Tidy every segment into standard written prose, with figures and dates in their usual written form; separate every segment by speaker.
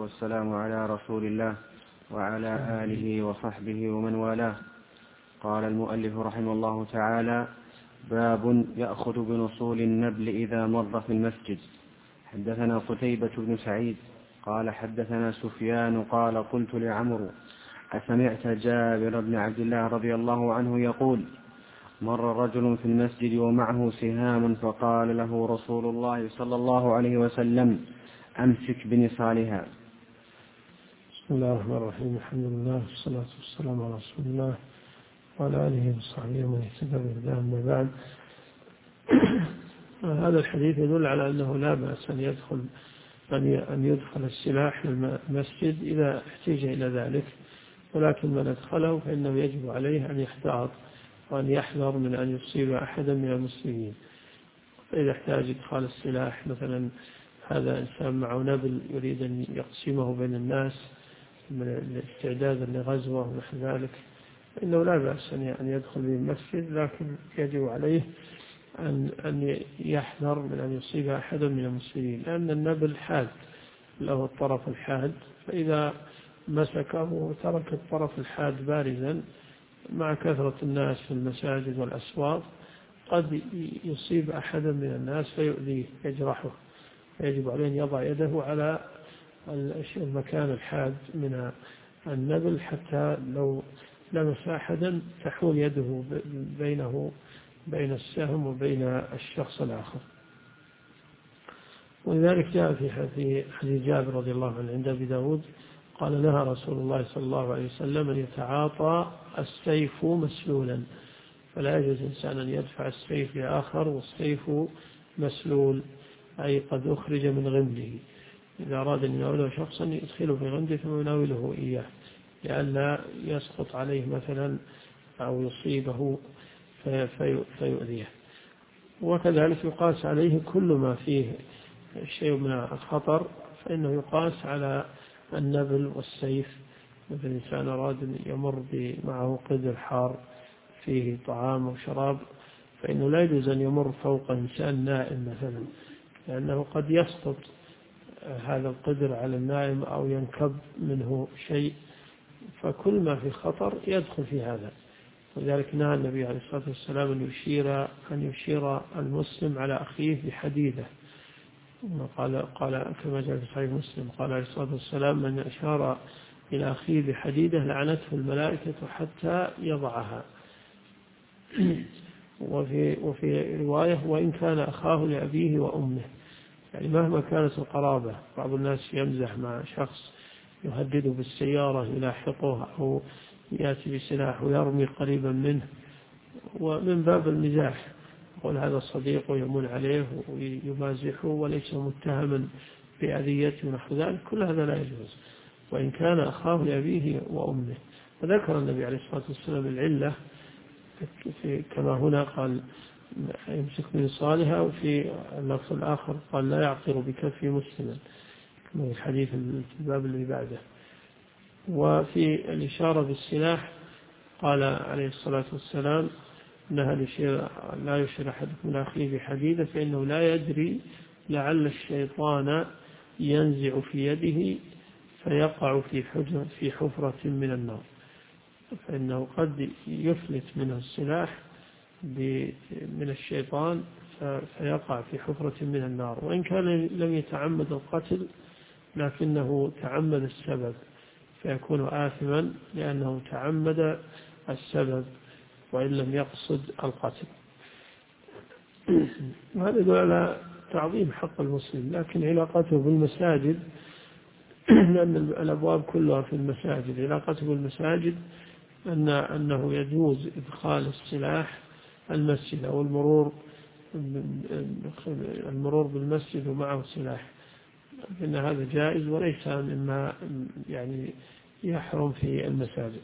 Speaker 1: والسلام على رسول الله وعلى آله وصحبه ومن والاه. قال المؤلف رحمه الله تعالى: باب يأخذ بنصول النبل إذا مر في المسجد. حدثنا قتيبة بن سعيد قال حدثنا سفيان قال: قلت لعمرو: أسمعت جابر بن عبد الله رضي الله عنه يقول: مر رجل في المسجد ومعه سهام فقال له رسول الله صلى الله عليه وسلم: أمسك بنصالها.
Speaker 2: بسم الله الرحمن الرحيم. الحمد لله والصلاة والسلام على رسول الله وعلى آله وصحبه ومن اهتدى بهداه. أما بعد، هذا الحديث يدل على أنه لا بأس أن يدخل السلاح للمسجد إذا احتاج إلى ذلك، ولكن من أدخله فإنه يجب عليه أن يحتاط وأن يحذر من أن يصيب أحدا من المسلمين. فإذا احتاج إدخال السلاح، مثلا هذا إنسان معه نبل يريد أن يقسمه بين الناس من الاستعداد لغزوة ونحو ذلك، فإنه لا بأس أن يدخل به المسجد، لكن يجب عليه أن يحذر من أن يصيب أحدا من المسلمين، لأن النبل حاد له الطرف الحاد، فإذا مسكه وترك الطرف الحاد بارزا مع كثرة الناس في المساجد والأسواق قد يصيب أحدا من الناس فيؤذيه يجرحه، يجب عليه أن يضع يده على المكان الحاد من النبل حتى لو لمس أحدا تحول يده بين السهم وبين الشخص الآخر. ولذلك جاء في حديث جابر رضي الله عنه عند أبي داود قال: نهى رسول الله صلى الله عليه وسلم أن يتعاطى السيف مسلولا، فلا يجوز إنسان أن يدفع السيف لآخر والسيف مسلول، أي قد أخرج من غمده. إذا أراد أن يناوله شخصا يدخله في غمده ثم يناوله إياه لئلا يسقط عليه مثلا أو يصيبه فيؤذيه. وكذلك يقاس عليه كل ما فيه شيء من الخطر، فإنه يقاس على النبل والسيف. مثل إنسان أراد أن يمر معه قدر حار فيه طعام وشراب، فإنه لا يجوز أن يمر فوق إنسان نائم مثلا، لأنه قد يسقط هذا القدر على النائم أو ينكب منه شيء، فكل ما في خطر يدخل في هذا. ولذلك نهى النبي عليه الصلاة والسلام أن يشير المسلم على أخيه بحديدة. قال كما جاء في صحيح مسلم قال عليه الصلاة والسلام: من أشار إلى أخيه بحديدة لعنته الملائكة حتى يضعها. وفي رواية: وإن كان أخاه لأبيه وأمه، يعني مهما كانت القرابة. بعض الناس يمزح مع شخص يهدده بالسيارة يلاحقه أو يأتي بسلاح ويرمي قريبا منه، ومن باب المزاح يقول هذا صديق ويمن عليه ويمازحه وليس متهما بأذيته ونحو ذلك، كل هذا لا يجوز. وإن كان أخاه لأبيه وأمه. وذكر النبي عليه الصلاة والسلام العلة كما هنا قال: يمسك بنصالها، وفي اللفظ الآخر قال: لا يعقر بكف مسلما، من الحديث في الباب اللي بعده. وفي الإشارة بالسلاح قال عليه الصلاة والسلام: لا يشير أحدكم إلى أخيه بحديدة فإنه لا يدري لعل الشيطان ينزع في يده فيقع في حفرة من النار، فإنه قد يفلت منه السلاح من الشيطان فيقع في حفرة من النار. وإن كان لم يتعمد القتل لكنه تعمد السبب فيكون آثما لأنه تعمد السبب وإن لم يقصد القتل. وهذا يدل على تعظيم حق المسلم. لكن علاقته بالمساجد لأن الأبواب كلها في المساجد، علاقته بالمساجد أنه يجوز إدخال السلاح المسجد أو المرور بالمسجد ومعه سلاح، إن هذا جائز وليس مما يعني يحرم في المساجد.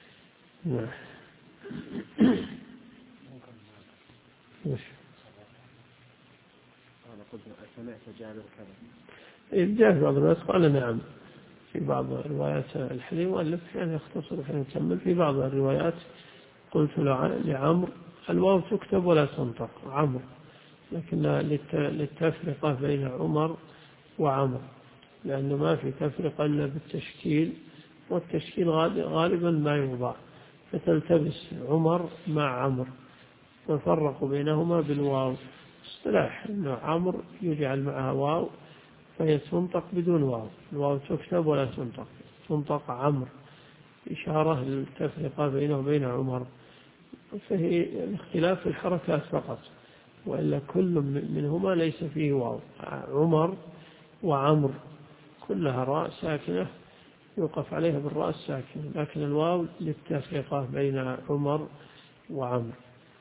Speaker 2: جاء في بعض الروايات قال نعم، في بعض الروايات الحديث مؤلف يعني يختصر حين يكمل. في بعض الروايات قلت لعمر: الواو تكتب ولا تنطق عمرو، لكن للتفرقة بين عمر وعمر، لأنه ما في تفرقة إلا بالتشكيل، والتشكيل غالبا ما يوضع، فتلتبس عمر مع عمرو، وفرقوا بينهما بالواو. اصطلاح أنه عمرو يجعل معها واو فهي تنطق بدون واو، الواو تكتب ولا تنطق، تنطق عمرو، إشارة للتفرقة بينه وبين عمر. فهي الاختلاف في الحركات فقط، وإلا كل منهما ليس فيه واو. عمر وعمر كلها راء ساكنة يوقف عليها بالراء الساكنة، لكن الواو للتفرقة بين عمر وعمر.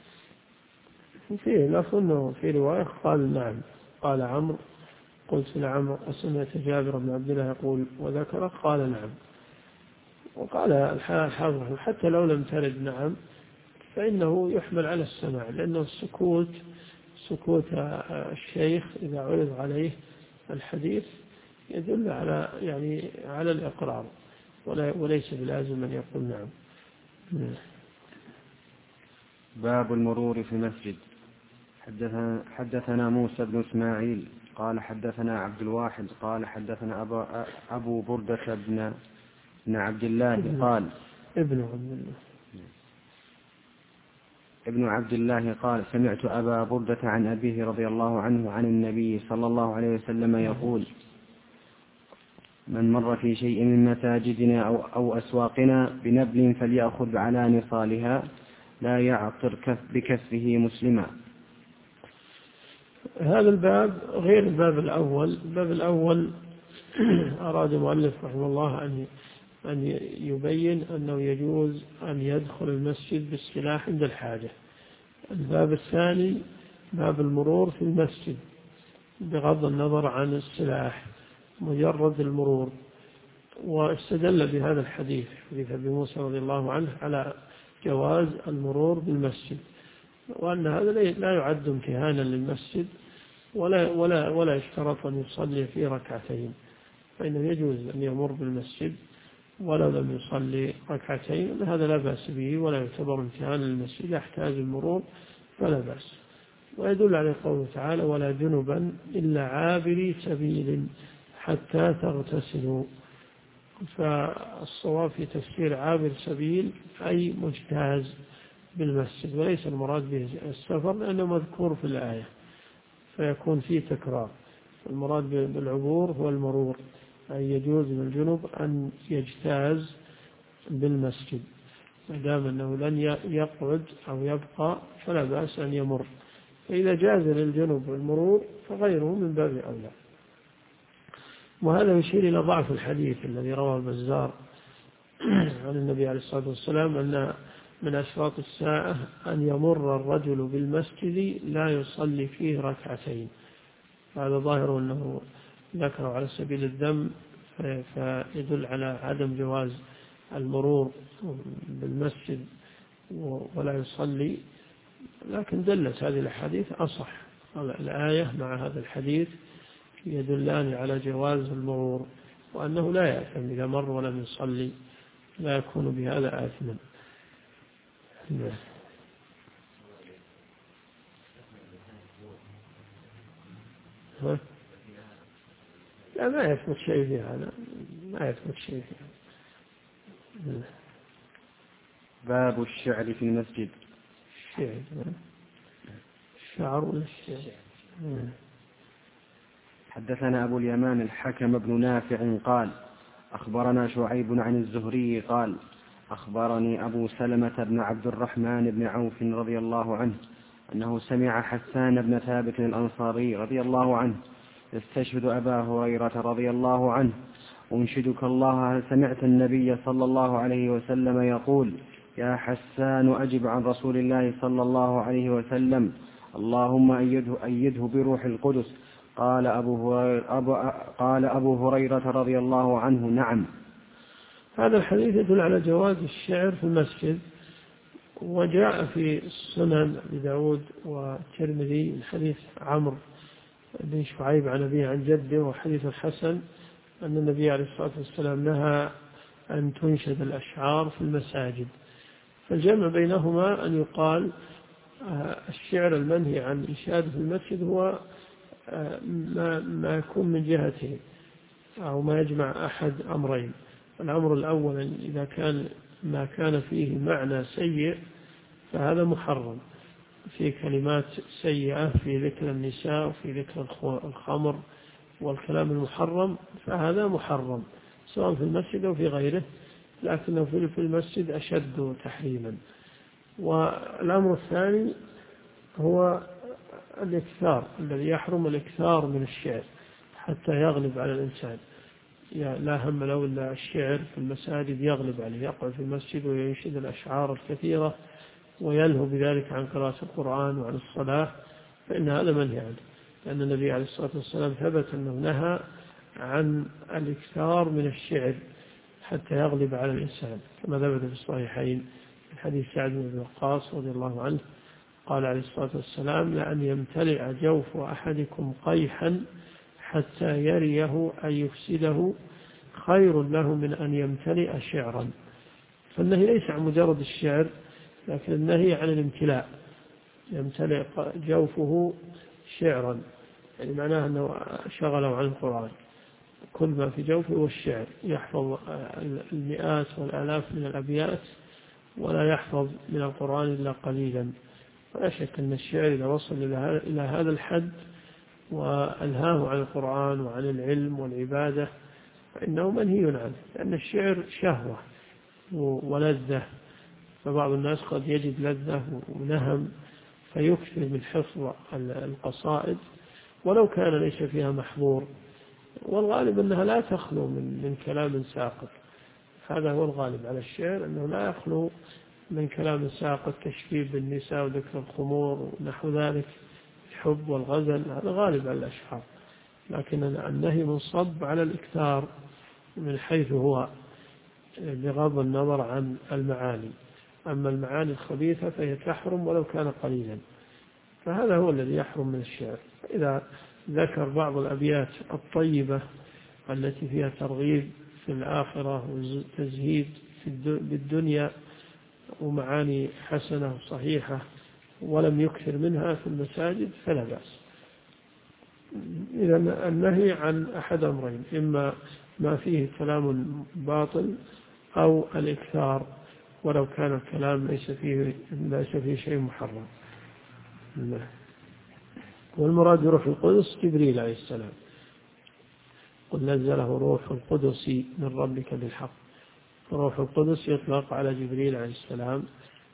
Speaker 2: فيه لفظ أنه في رواية قال نعم، قال عمرو قلت لعمرو أسمعت جابر بن عبد الله يقول وذكر، قال نعم. وقال الحافظ حتى لو لم ترد نعم فإنه يحمل على السماع، لأنه سكوت الشيخ إذا عرض عليه الحديث يدل على على الإقرار، وليس بلازم أن يقول نعم.
Speaker 1: باب المرور في المسجد. حدثنا موسى بن إسماعيل قال حدثنا عبد الواحد قال حدثنا أبو بردة بن عبد الله قال ابن عبد الله قال سمعت أبا بردة عن أبيه رضي الله عنه عن النبي صلى الله عليه وسلم يقول من مر في شيء من مساجدنا أو أسواقنا بنبل فليأخذ على نصالها لا يعطر بكفه مسلما.
Speaker 2: هذا الباب غير الباب الأول. الباب الأول أراد المؤلف رحمه الله أن يبين أنه يجوز أن يدخل المسجد بالسلاح عند الحاجة. الباب الثاني باب المرور في المسجد بغض النظر عن السلاح، مجرد المرور. واستدل بهذا الحديث أبي موسى رضي الله عنه على جواز المرور بالمسجد، وأن هذا لا يعد امتهانا للمسجد ولا يشترط أن يصلي فيه ركعتين، فإنه يجوز أن يمر بالمسجد ولو لم يصلي ركعتين، هذا لا بأس به ولا يعتبر امتهانا للمسجد، يحتاج المرور فلا بأس. ويدل على قوله تعالى ولا جنبا إلا عابري سبيل حتى تغتسلوا. فالصواب في تفسير عابر سبيل أي مجتاز بالمسجد، وليس المراد به السفر لأنه مذكور في الآية فيكون فيه تكرار. المراد بالعبور هو المرور، أي يجوز للجنب أن يجتاز بالمسجد ما دام أنه لن يقعد أو يبقى فلا بأس أن يمر. فإذا جاز للجنب المرور فغيره من باب أولى. وهذا يشير إلى ضعف الحديث الذي رواه البزار عن النبي عليه الصلاة والسلام أن من أشراط الساعة أن يمر الرجل بالمسجد لا يصلي فيه ركعتين. هذا ظاهر أنه ذكره على سبيل الذم، فيدل على عدم جواز المرور بالمسجد ولا يصلي. لكن دلت هذه الحديث أصح، الآية مع هذا الحديث يدلان على جواز المرور، وأنه لا يأثم إذا مر ولم يصلي، لا يكون بهذا آثما. لا ما يثبت شيء في هذا، ما يثبت شيء في هذا.
Speaker 1: باب الشعر في المسجد.
Speaker 2: الشعر ولا الشعر؟
Speaker 1: حدثنا أبو اليمان الحكم بن نافع قال أخبرنا شعيب عن الزهري قال أخبرني أبو سلمة بن عبد الرحمن بن عوف رضي الله عنه أنه سمع حسان بن ثابت الأنصاري رضي الله عنه يستشهد أبا هريرة رضي الله عنه أنشدك الله هل سمعت النبي صلى الله عليه وسلم يقول يا حسان أجب عن رسول الله صلى الله عليه وسلم اللهم أيده بروح القدس. قال أبو هريرة رضي الله عنه نعم.
Speaker 2: هذا الحديث يدل على جواز الشعر في المسجد، وجاء في السنن لداود والترمذي من حديث عمرو بن شعيب عن أبيه عن جده، وحديث الحسن أن النبي عليه الصلاة والسلام نهى أن تنشد الأشعار في المساجد. فالجمع بينهما أن يقال الشعر المنهي عن إنشاده في المسجد هو ما يكون من جهته أو ما يجمع أحد أمرين. الأمر الأول إذا كان ما كان فيه معنى سيء فهذا محرم، في كلمات سيئة في ذكر النساء وفي ذكر الخمر والكلام المحرم، فهذا محرم سواء في المسجد أو في غيره، لكنه في المسجد أشد تحريما. والأمر الثاني هو الإكثار، الذي يحرم الإكثار من الشعر حتى يغلب على الإنسان. لا هم له إلا الشعر في المساجد يغلب عليه، يقعد في المسجد وينشد الأشعار الكثيرة ويلهو بذلك عن قراءة القرآن وعن الصلاة، فإن هذا منهي عنه، لأن النبي عليه الصلاة والسلام ثبت أنه نهى عن الإكثار من الشعر حتى يغلب على الإنسان، كما ثبت في الصحيحين من حديث سعد بن وقاص رضي الله عنه قال عليه الصلاة والسلام: لأن يمتلئ جوف أحدكم قيحا حتى يريه أن يفسده خير له من أن يمتلئ شعرا. فالنهي ليس عن مجرد الشعر، لكن النهي عن الامتلاء، يمتلئ جوفه شعرا، يعني معناه أنه شغله عن القرآن، كل ما في جوفه هو الشعر، يحفظ المئات والآلاف من الأبيات ولا يحفظ من القرآن إلا قليلا. ولا شك أن الشعر إذا وصل إلى هذا الحد وألهاه عن القرآن وعن العلم والعبادة فإنه منهي عنه، لأن الشعر شهوة ولذة، فبعض الناس قد يجد لذة ونهم فيكثر من حفظ القصائد ولو كان ليس فيها محظور، والغالب أنها لا تخلو من كلام ساقط. هذا هو الغالب على الشعر، أنه لا يخلو من كلام ساقط، تشبيب بالنساء وذكر الخمور ونحو ذلك، الحب والغزل، هذا غالب على الأشعار. لكن النهي منصب على الإكثار من حيث هو بغض النظر عن المعاني، أما المعاني الخبيثة فهي تحرم ولو كان قليلا، فهذا هو الذي يحرم من الشعر. إذا ذكر بعض الأبيات الطيبة التي فيها ترغيب في الآخرة وتزهيد بالدنيا ومعاني حسنة وصحيحة ولم يكثر منها في المساجد فلا بأس. إذا النهي عن أحد أمرين: إما ما فيه كلام باطل أو الإكثار ولو كان الكلام ليس فيه شيء محرم. والمراد بروح القدس جبريل عليه السلام، قل نزله روح القدس من ربك بالحق. روح القدس يطلق على جبريل عليه السلام،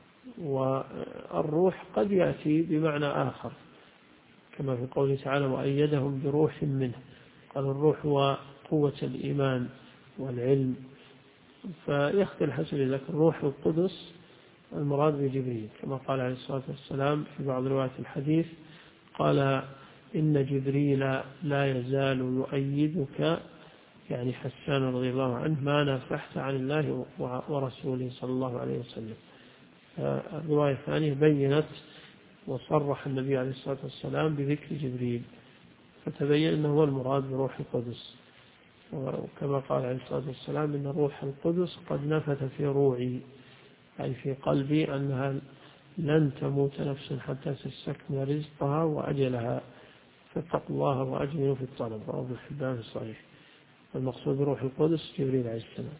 Speaker 2: والروح قد يأتي بمعنى آخر كما في قوله تعالى: وأيدهم بروح منه. قال الروح هو قوة الإيمان والعلم، فيختلف حسب ذلك. الروح القدس المراد بجبريل، كما قال عليه الصلاة والسلام في بعض روايات الحديث قال: إن جبريل لا يزال يؤيدك، يعني حسان رضي الله عنه، ما نافحت عن الله ورسوله صلى الله عليه وسلم. الرواية الثانية بينت وصرح النبي عليه الصلاة والسلام بذكر جبريل، فتبين أنه هو المراد بروح القدس. وكما قال عليه الصلاة والسلام: إن روح القدس قد نفث في روعي، أي في قلبي، أنها لن تموت نفس حتى تستكمل رزقها وأجلها، فاتقوا الله وأجملوا في الطلب. رواه ابن حبان في الصحيح. المقصود بروح القدس جبريل عليه السلام.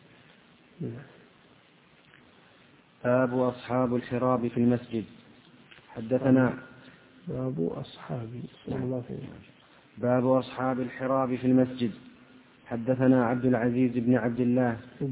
Speaker 1: باب أصحاب الحراب في المسجد. حدثنا
Speaker 2: باب
Speaker 1: أصحاب الحراب في المسجد. حدثنا عبد العزيز بن عبد الله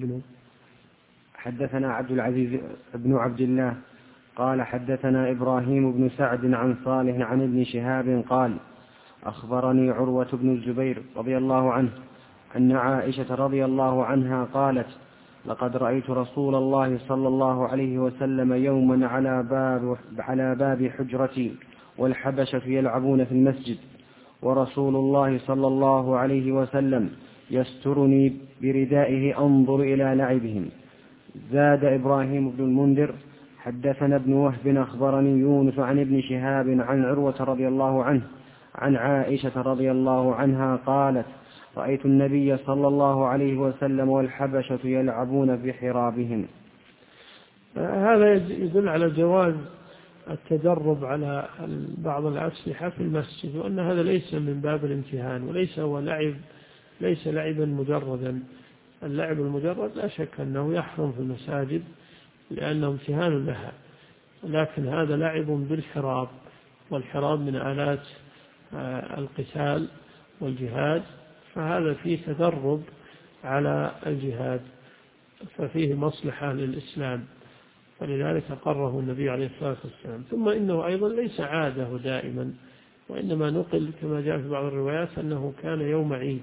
Speaker 1: قال حدثنا إبراهيم بن سعد عن صالح عن ابن شهاب قال: أخبرني عروة بن الزبير رضي الله عنه أن عائشة رضي الله عنها قالت: لقد رأيت رسول الله صلى الله عليه وسلم يوما على باب حجرتي والحبشة يلعبون في المسجد، ورسول الله صلى الله عليه وسلم يسترني بردائه أنظر إلى لعبهم. زاد إبراهيم بن المنذر: حدثنا ابن وهب أخبرني يونس عن ابن شهاب عن عروة رضي الله عنه عن عائشة رضي الله عنها قالت: رأيت النبي صلى الله عليه وسلم والحبشة يلعبون بحرابهم.
Speaker 2: هذا يدل على جواز التدرب على بعض الأسلحة في المسجد، وأن هذا ليس من باب الامتهان وليس هو لعب ليس لعبا مجردا. اللعب المجرد لا شك أنه يحرم في المساجد لأنه امتهان لها، لكن هذا لعب بالحراب، والحراب من آلات القتال والجهاد، فهذا فيه تدرب على الجهاد، ففيه مصلحة للإسلام، فلذلك قره النبي عليه الصلاة والسلام. ثم إنه أيضا ليس عاده دائما، وإنما نقل كما جاء في بعض الروايات أنه كان يوم عيد،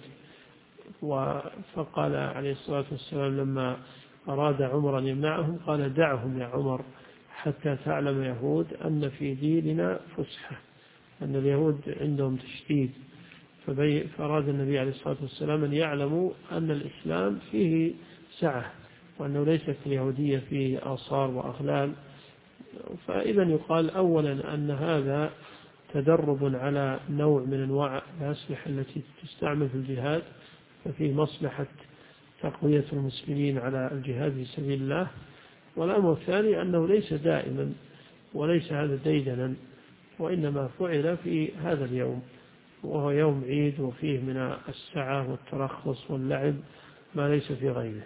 Speaker 2: فقال عليه الصلاة والسلام لما أراد عمر أن يمنعهم قال دعهم يا عمر حتى تعلم يهود أن في ديننا فسحة، أن اليهود عندهم تشديد، فأراد النبي عليه الصلاة والسلام أن يعلموا أن الإسلام فيه سعة، وأنه ليست اليهودية فيه آثار وأغلال. فإذا يقال أولا أن هذا تدرب على نوع من أنواع الأسلحة التي تستعمل في الجهاد، ففيه مصلحة تقوية المسلمين على الجهاد في سبيل الله. والأمر الثاني أنه ليس دائما وليس هذا ديدنا، وإنما فعل في هذا اليوم، وهو يوم عيد وفيه من السعة والترخص واللعب ما ليس في غيره.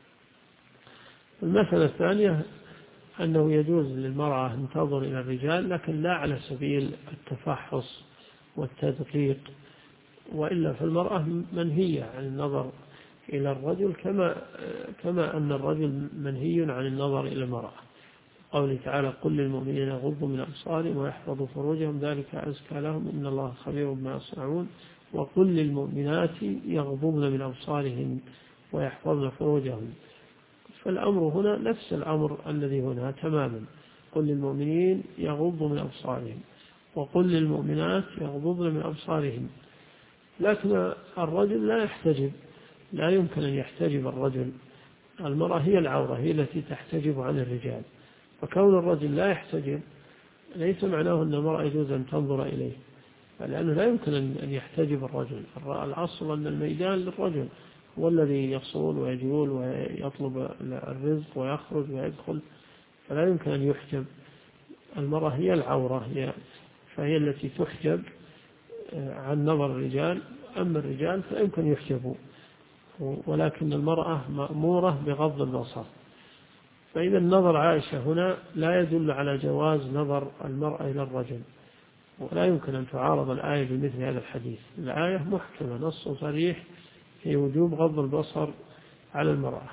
Speaker 2: المسألة الثانية أنه يجوز للمرأة أن تنظر إلى الرجال، لكن لا على سبيل التفحص والتدقيق، وإلا فالمرأة منهية عن النظر إلى الرجل كما أن الرجل منهي عن النظر إلى المرأة. قوله تعالى قل للمؤمنين يغضوا من أبصارهم ويحفظوا فروجهم ذلك أزكى لهم إن الله خبير بما يصنعون، وقل للمؤمنات يغضضن من أبصارهن ويحفظن فروجهن. فالأمر هنا نفس الأمر الذي هنا تماما، قل للمؤمنين يغضوا من أبصارهم وقل للمؤمنات يغضضن من أبصارهن. لكن الرجل لا يحتجب، لا يمكن أن يحتجب الرجل، المرأة هي العورة، هي التي تحتجب عن الرجال، فكون الرجل لا يحتجب ليس معناه أن المرأة يجوز أن تنظر إليه، لأنه لا يمكن أن يحتجب الرجل. الأصل أن الميدان للرجل، هو الذي يصول ويجول ويطلب الرزق ويخرج ويدخل، فلا يمكن أن يحجب. المرأة هي العورة، فهي التي تحجب عن نظر الرجال، أما الرجال فيمكن يحجبوا، ولكن المرأة مأمورة بغض البصر. فإذا نظر عائشة هنا لا يدل على جواز نظر المرأة إلى الرجل، ولا يمكن أن تعارض الآية بمثل هذا الحديث. الآية محكمة نص صريح في وجوب غض البصر على المرأة،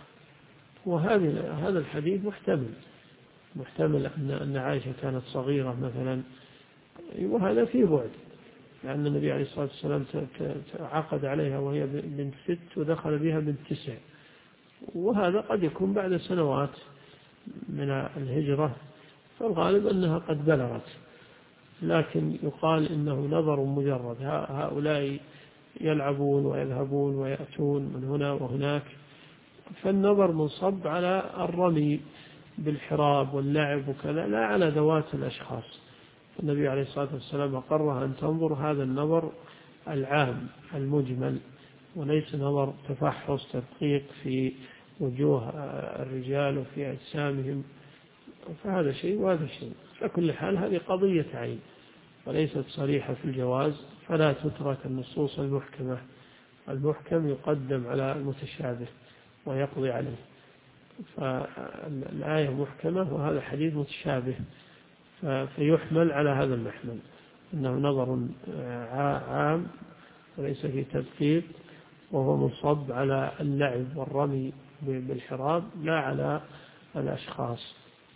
Speaker 2: وهذا الحديث محتمل أن عائشة كانت صغيرة مثلا، وهذا فيه بعد، لأن النبي عليه الصلاة والسلام عقد عليها وهي بنت 6 ودخل بها بنت 9، وهذا قد يكون بعد سنوات من الهجرة، فالغالب أنها قد بلغت. لكن يقال إنه نظر مجرد، هؤلاء يلعبون ويذهبون ويأتون من هنا وهناك، فالنظر منصب على الرمي بالحراب واللعب وكذا، لا على ذوات الأشخاص. النبي عليه الصلاة والسلام أقرها أن تنظر هذا النظر العام المجمل، وليس نظر تفحص تدقيق في وجوه الرجال وفي أجسامهم، فهذا شيء وهذا شيء. فكل حال هذه قضية عين وليست صريحة في الجواز، فلا تترك النصوص المحكمة، المحكم يقدم على المتشابه ويقضي عليه. فالآية محكمة وهذا الحديث متشابه، فيحمل على هذا المحمل أنه نظر عام وليس فيه تدقيق، وهو منصب على اللعب والرمي بالحراب لا على الأشخاص.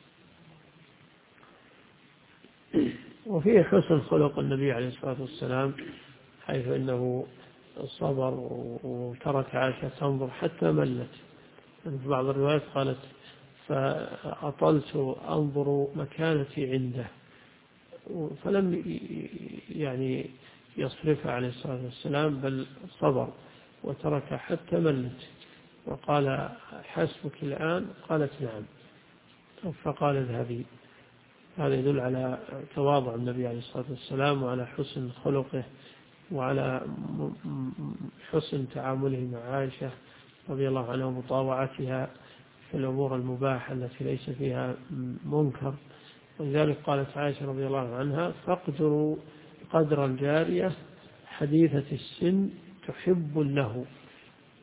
Speaker 2: وفيه حسن خلق النبي عليه الصلاة والسلام، حيث أنه صبر وترك عائشة تنظر حتى ملت. في بعض الروايات قالت فأطلت أنظر مكانتي عنده، فلم يعني يصرفها عليه الصلاة والسلام، بل صبر وترك حتى ملت، وقال حسبك الآن؟ قالت نعم، فقال اذهبي. هذا يدل على تواضع النبي عليه الصلاة والسلام وعلى حسن خلقه وعلى حسن تعامله مع عائشة رضي الله عنها ومطاوعتها في الأمور المباحة التي ليس فيها منكر. ولذلك قالت عائشة رضي الله عنها فاقدروا قدر الجارية حديثة السن تحب له،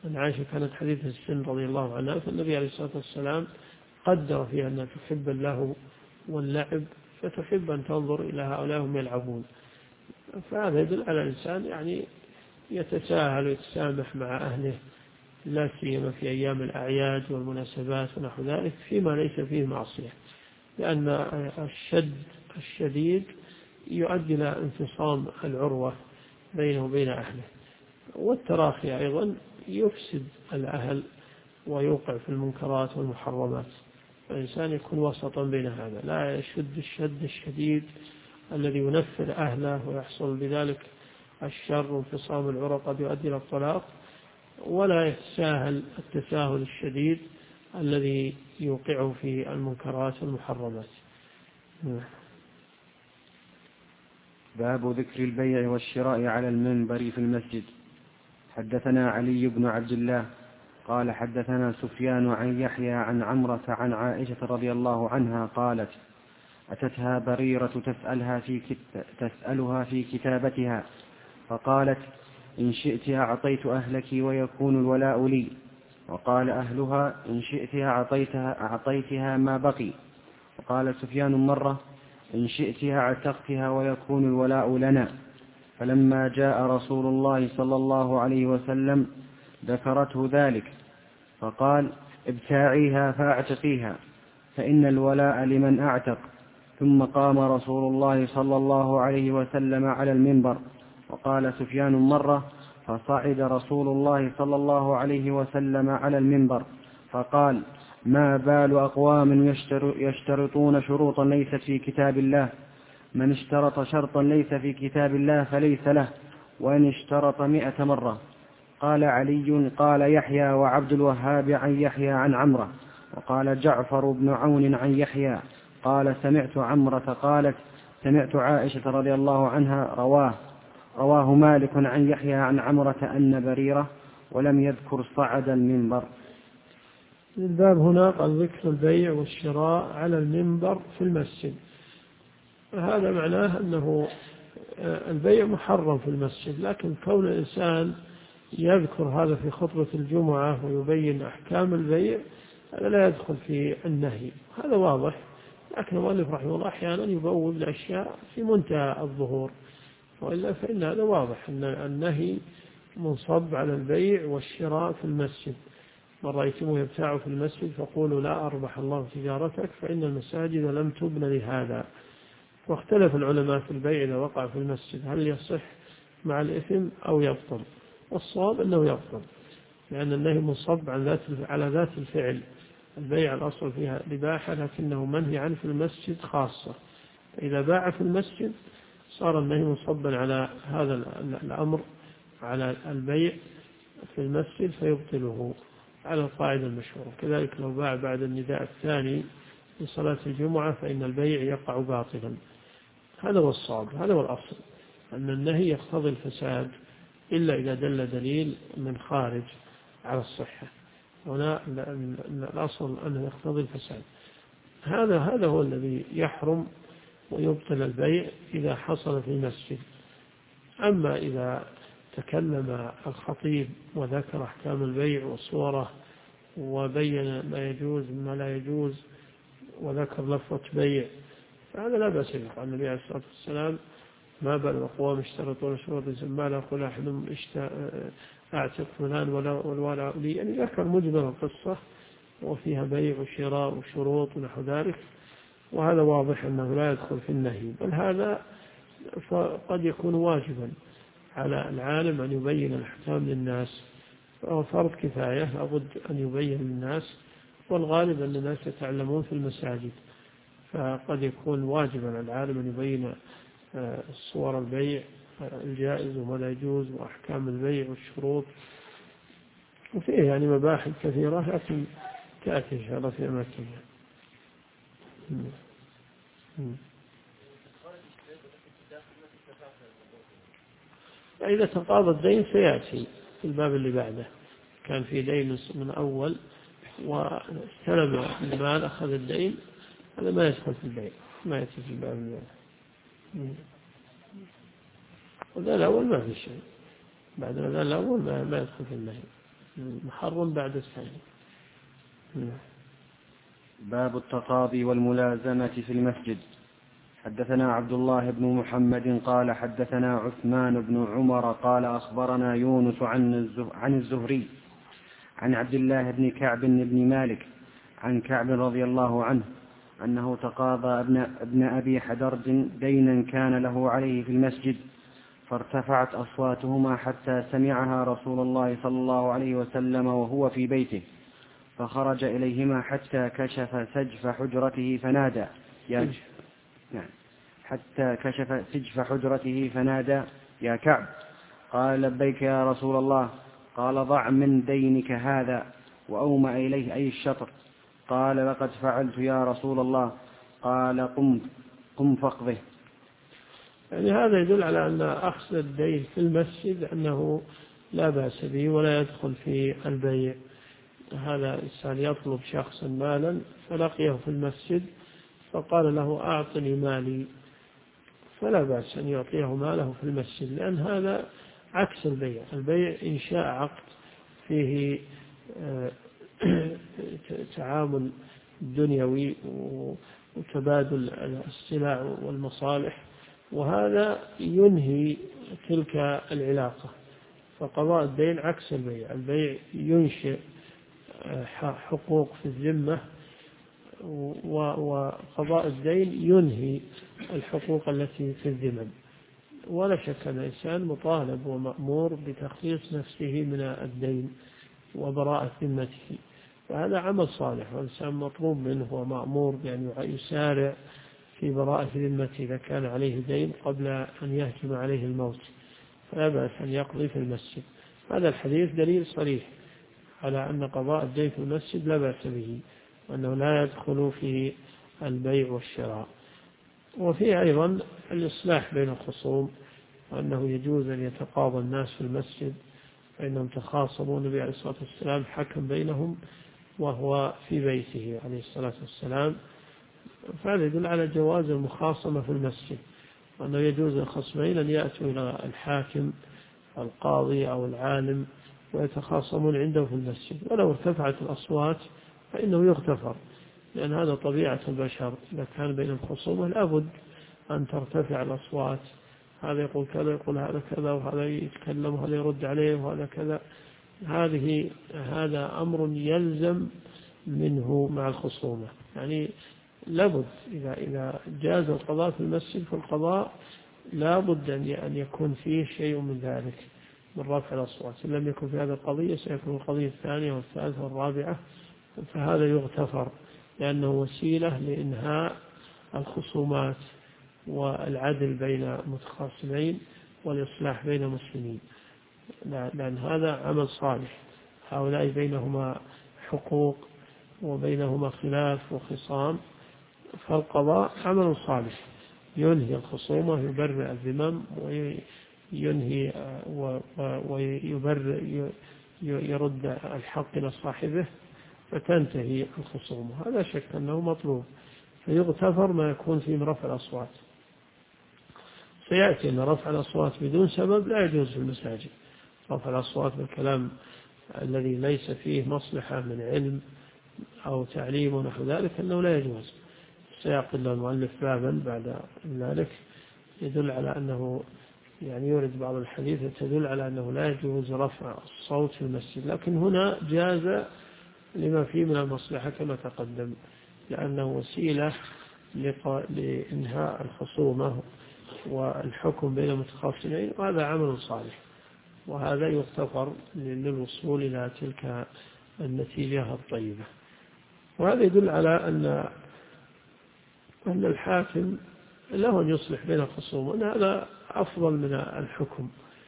Speaker 2: أن عائشة كانت حديثة السن رضي الله عنها، فالنبي عليه الصلاة والسلام قدر فيها أنها تحب اللهو واللعب، فتحب أن تنظر إلى هؤلاء هم يلعبون. فهذا يدل على الإنسان يعني يتساهل ويتسامح مع أهله، لا سيما في أيام الأعياد والمناسبات ونحو ذلك، فيما ليس فيه معصية، لأن الشد الشديد يؤدي إلى انفصام العروة بينه وبين أهله، والتراخي أيضا يفسد الأهل ويوقع في المنكرات والمحرمات. الإنسان يكون وسطا بين هذا، لا يشد الشد الشديد الذي ينفر أهله ويحصل بذلك الشر وانفصام العروة قد يؤدي إلى الطلاق، ولا يتساهل التساهل الشديد الذي يوقعه في المنكرات والمحرمات.
Speaker 1: باب ذكر البيع والشراء على المنبر في المسجد. حدثنا علي بن عبد الله قال حدثنا سفيان عن يحيى عن عمرة عن عائشة رضي الله عنها قالت: أتتها بريرة تسألها في كتابتها، فقالت: إن شئت أعطيت أهلك ويكون الولاء لي. وقال أهلها: إن شئت أعطيتها ما بقي. وقال سفيان مرة: إن شئت أعتقتها ويكون الولاء لنا. فلما جاء رسول الله صلى الله عليه وسلم ذكرته ذلك، فقال: ابتاعيها فاعتقيها، فإن الولاء لمن أعتق. ثم قام رسول الله صلى الله عليه وسلم على المنبر. وقال سفيان مرة: فصعد رسول الله صلى الله عليه وسلم على المنبر فقال: ما بال أقوام يشترطون شروطا ليست في كتاب الله، من اشترط شرطا ليس في كتاب الله فليس له، وإن اشترط 100 مرة. قال علي: قال يحيى وعبد الوهاب عن يحيى عن عمرة. وقال جعفر بن عون عن يحيى قال: سمعت عمرة قالت: سمعت عائشة رضي الله عنها رواه مالك عن يحيى عن عمرة أن بريرة، ولم يذكر صعد المنبر.
Speaker 2: الباب هنا قال ذكر البيع والشراء على المنبر في المسجد. هذا معناه أنه البيع محرم في المسجد، لكن كون الإنسان يذكر هذا في خطبة الجمعة ويبين أحكام البيع هذا لا يدخل في النهي، هذا واضح. لكن المؤلف رحمه الله أحيانا يبوب الأشياء في منتهى الظهور، وإلا فإن هذا واضح أن النهي منصب على البيع والشراء في المسجد. من رأيتموه يبتاع في المسجد فقولوا لا أربح الله تجارتك، فإن المساجد لم تبن لهذا. واختلف العلماء في البيع إذا وقع في المسجد هل يصح مع الإثم أو يبطل، والصواب أنه يبطل، لأن النهي منصب على ذات الفعل. البيع الأصل فيها الإباحة، لكنه منهي عنه في المسجد خاصة. إذا باع في المسجد صار النهي منصبا على هذا الأمر، على البيع في المسجد فيبطله على القاعدة المشهورة. كذلك لو باع بعد النداء الثاني في صلاة الجمعة فإن البيع يقع باطلا. هذا هو الصواب، هذا هو الأصل، أن النهي يقتضي الفساد إلا إذا دل دليل من خارج على الصحة. هنا الأصل أنه يقتضي الفساد. هذا هو الذي يحرم ويبطل البيع إذا حصل في المسجد. أما إذا تكلم الخطيب وذكر أحكام البيع وصوره وبين ما يجوز وما لا يجوز وذكر لفظة بيع فهذا لا بأس به. قال النبي عليه الصلاة والسلام: ما بال أقوام اشترطون شروطا ما لا يقول أحد أعتق فلان والولاء لي، يعني ذكر مجمل القصة وفيها بيع وشراء وشروط ونحو ذلك، وهذا واضح أنه لا يدخل في النهي، بل هذا قد يكون واجبا على العالم أن يبين الأحكام للناس، فهو فرض كفاية لابد أن يبين للناس، والغالب أن الناس يتعلمون في المساجد، فقد يكون واجبا على العالم أن يبين صور البيع الجائز وما لا يجوز وأحكام البيع والشروط، وفيه يعني مباحث كثيرة لكن تأتي إن شاء الله في أماكنها. إذا تقاضى الدين سيأتي في الباب اللي بعده، كان في دين من أول واستلم المال أخذ الدين، هذا ما يدخل في البيع، ما يأتي في الباب اللي بعده. وذا الأول ما في شيء، بعد ذا الأول ما يدخل في النهي. محرم بعد الثاني.
Speaker 1: باب التقاضي والملازمة في المسجد. حدثنا عبد الله بن محمد قال حدثنا عثمان بن عمر قال أخبرنا يونس عن الزهري عن عبد الله بن كعب بن مالك عن كعب رضي الله عنه أنه تقاضى ابن أبي حدرد دينا كان له عليه في المسجد، فارتفعت أصواتهما حتى سمعها رسول الله صلى الله عليه وسلم وهو في بيته، فخرج إليهما حتى كشف سجف حجرته فنادى يا كعب. قال لبيك يا رسول الله. قال ضع من دينك هذا، وأومأ إليه أي الشطر. قال لقد فعلت يا رسول الله. قال قم فاقضه.
Speaker 2: يعني هذا يدل على أن أخذ الدين في المسجد أنه لا بأس به ولا يدخل في البيع. هذا إنسان يطلب شخصا مالا فلقيه في المسجد فقال له أعطني مالي، فلا بأس أن يعطيه ماله في المسجد، لأن هذا عكس البيع. البيع إنشاء عقد فيه تعامل دنيوي وتبادل السلع والمصالح، وهذا ينهي تلك العلاقة. فقضاء الدين عكس البيع. البيع ينشئ حقوق في الذمة، وقضاء الدين ينهي الحقوق التي في الذمم. ولا شك أن الإنسان مطالب ومأمور بتخليص نفسه من الدين وبراءة ذمته، وهذا عمل صالح، والإنسان مطلوب منه ومأمور بأن يسارع في براءة ذمته إذا كان عليه دين قبل أن يهجم عليه الموت، فلا بأس أن يقضي في المسجد. هذا الحديث دليل صريح على أن قضاء الدين في المسجد لا بأس به، وأنه لا يدخل في البيع والشراء. وفيه أيضا الإصلاح بين الخصوم، وأنه يجوز أن يتقاضى الناس في المسجد فإنهم تخاصموا. النبي عليه الصلاة والسلام حكم بينهم وهو في بيته عليه الصلاة والسلام، فهذا يدل على جواز المخاصمة في المسجد، وأنه يجوز الخصمين أن يأتوا إلى الحاكم القاضي أو العالم ويتخاصمون عنده في المسجد، ولو ارتفعت الأصوات فإنه يغتفر، لأن هذا طبيعة البشر. إذا كان بين الخصومة لابد أن ترتفع الأصوات، هذا يقول كذا يقول هذا كذا، وهذا يتكلم وهذا يرد عليه وهذا كذا. هذا أمر يلزم منه مع الخصومة. يعني لابد إذا جاز القضاء في المسجد فالقضاء لابد أن يكون فيه شيء من ذلك من رفع الأصوات. إن لم يكن في هذه القضية سيكون القضية الثانية والثالثة والرابعة، فهذا يغتفر لأنه وسيلة لإنهاء الخصومات والعدل بين متخاصمين والإصلاح بين المسلمين، لأن هذا عمل صالح. هؤلاء بينهما حقوق وبينهما خلاف وخصام، فالقضاء عمل صالح ينهي الخصومة ويبرئ الذمم وينهي يرد الحق إلى صاحبه فتنتهي الخصومة. هذا شك أنه مطلوب، فيغتفر ما يكون فيه من رفع الأصوات. سيأتي أن رفع الأصوات بدون سبب لا يجوز في المساجد. رفع الأصوات بالكلام الذي ليس فيه مصلحة من علم أو تعليم ونحو ذلك أنه لا يجوز. سيقل المؤلف بابا بعد ذلك يدل على أنه يعني يورد بعض الحديث تدل على أنه لا يجوز رفع الصوت في المسجد، لكن هنا جاز لما فيه من المصلحة كما تقدم، لأنه وسيلة لإنهاء الخصومة والحكم بين المتخاصمين، وهذا عمل صالح، وهذا يغتفر للوصول إلى تلك النتيجة الطيبة. وهذا يدل على أن الحاكم له أن يصلح بين الخصوم، وأن هذا أفضل من الحكم،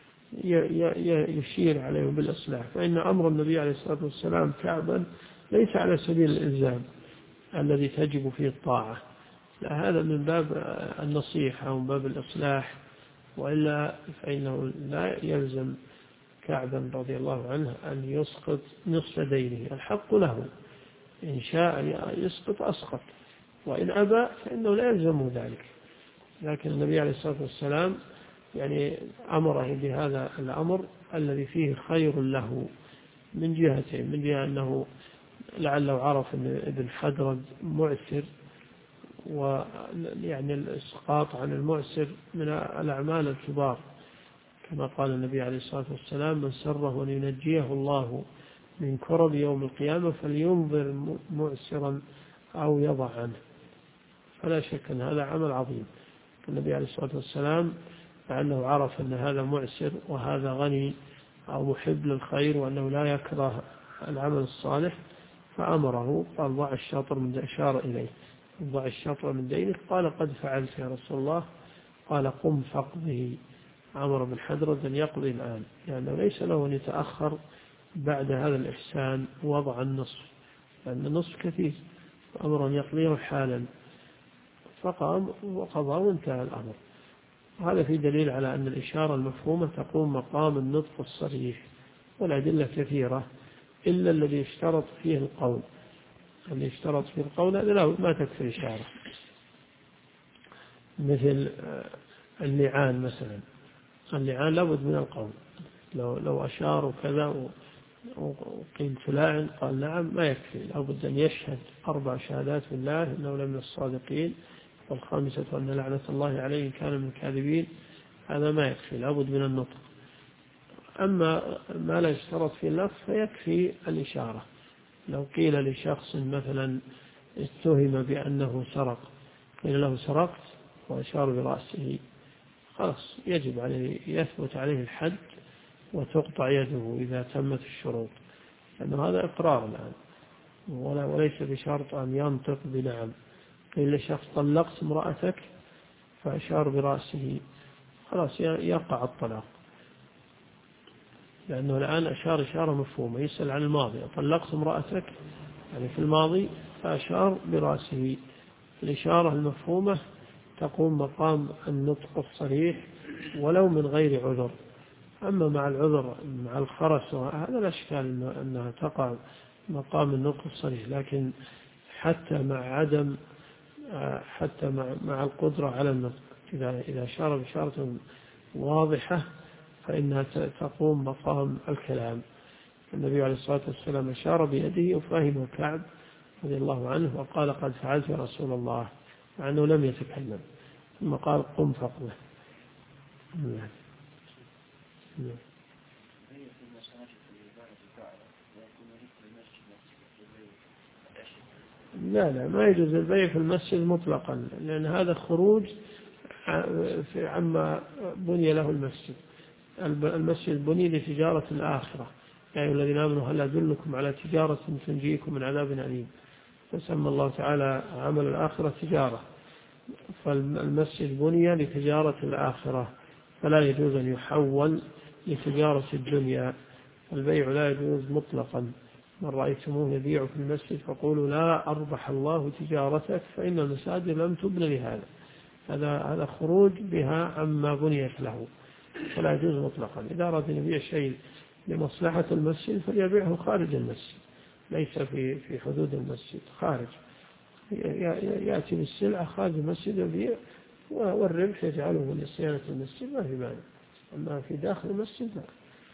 Speaker 2: يشير عليهم بالإصلاح. فإن أمر النبي عليه الصلاة والسلام كعبا ليس على سبيل الإلزام الذي تجب فيه الطاعة، لا، هذا من باب النصيحة ومن باب الإصلاح، وإلا فإنه لا يلزم كعبا رضي الله عنه أن يسقط نصف دينه. الحق له، إن شاء يسقط أسقط، وإن أبى فإنه لا يلزمه ذلك. لكن النبي عليه الصلاة والسلام يعني أمره بهذا الأمر الذي فيه خير له من جهتين: من جهة أنه لعله عرف أن ابن حدرد معسر، ويعني الإسقاط عن المعسر من الأعمال الكبار، كما قال النبي عليه الصلاة والسلام: من سره أن ينجيه الله من كرب يوم القيامة فلينظر معسرا أو يضع عنه. فلا شك أن هذا عمل عظيم. النبي عليه الصلاة والسلام لأنه عرف أن هذا معسر وهذا غني أو محب للخير وأنه لا يكره العمل الصالح، فأمره قال: ضع الشطر من أشار إليه، ضع الشطر من دينك. قال: قد فعلت يا رسول الله. قال: قم فاقضه. أمر بن حدرد أن يقضي الآن، لأنه ليس له أن يتأخر بعد هذا الإحسان وضع النصف، لأن النصف كثير، أمر أن يقضيه حالا. فقام وقضى وانتهى الأمر. هذا في دليل على أن الإشارة المفهومة تقوم مقام النطق الصريح، والأدلة كثيرة إلا الذي يشترط فيه القول. اللي يشترط فيه القول هذا لا، ما تكفي إشارة، مثل اللعان مثلا. اللعان لابد من القول، لو أشار وكذا وقيل فلان قال نعم ما يكفي، لابد أن يشهد 4 شهادات بالله إنه لمن الصادقين، والخامسة أن لعنة الله عليه كان من الكاذبين. هذا ما يكفي، لابد من النطق. أما ما لا يشترط في اللفظ فيكفي الإشارة. لو قيل لشخص مثلا اتهم بأنه سرق، قيل له سرقت وأشار برأسه، خلاص يجب عليه يثبت عليه الحد وتقطع يده إذا تمت الشروط، لأنه هذا إقرار الآن، وليس بشرط أن ينطق بنعم. قيل لشخص طلقت امرأتك فأشار برأسه، خلاص يقع الطلاق، لأنه الآن أشار إشارة مفهومة. يسأل عن الماضي: طلقت امرأتك، يعني في الماضي، فأشار برأسه. الإشارة المفهومة تقوم مقام النطق الصريح ولو من غير عذر. أما مع العذر مع الخرس هذا لا إشكال أنها تقع مقام النطق الصريح، لكن حتى مع عدم، حتى مع القدرة على النطق، إذا أشار بإشارة واضحة فإنها تقوم مقام الكلام. النبي عليه الصلاة والسلام أشار بيده وفهم كعب رضي الله عنه وقال: قد فعلت يا رسول الله، مع أنه لم يتكلم، ثم قال: قم فاقضه. لا ما يجوز البيع في المسجد مطلقا، لأن هذا خروج عما بني له المسجد. المسجد بني لتجارة الآخرة: يا أيها الذين آمنوا هل أدلكم على تجارة تنجيكم من عذاب أليم. فسمى الله تعالى عمل الآخرة تجارة، فالمسجد بني لتجارة الآخرة، فلا يجوز أن يحول لتجارة الدنيا. البيع لا يجوز مطلقا. من رأيتموه يبيع في المسجد فقولوا: لا أربح الله تجارتك، فإن المساجد لم تبن لهذا. هذا خروج بها عما بنيت له، فلا يجوز مطلقا. إذا أراد أن يبيع شيء لمصلحة المسجد فليبيعه خارج المسجد، ليس في حدود المسجد، خارج. يأتي بالسلعة خارج المسجد يبيع، والربح يجعله لصيانة المسجد، ما في مانع. أما في داخل المسجد لا.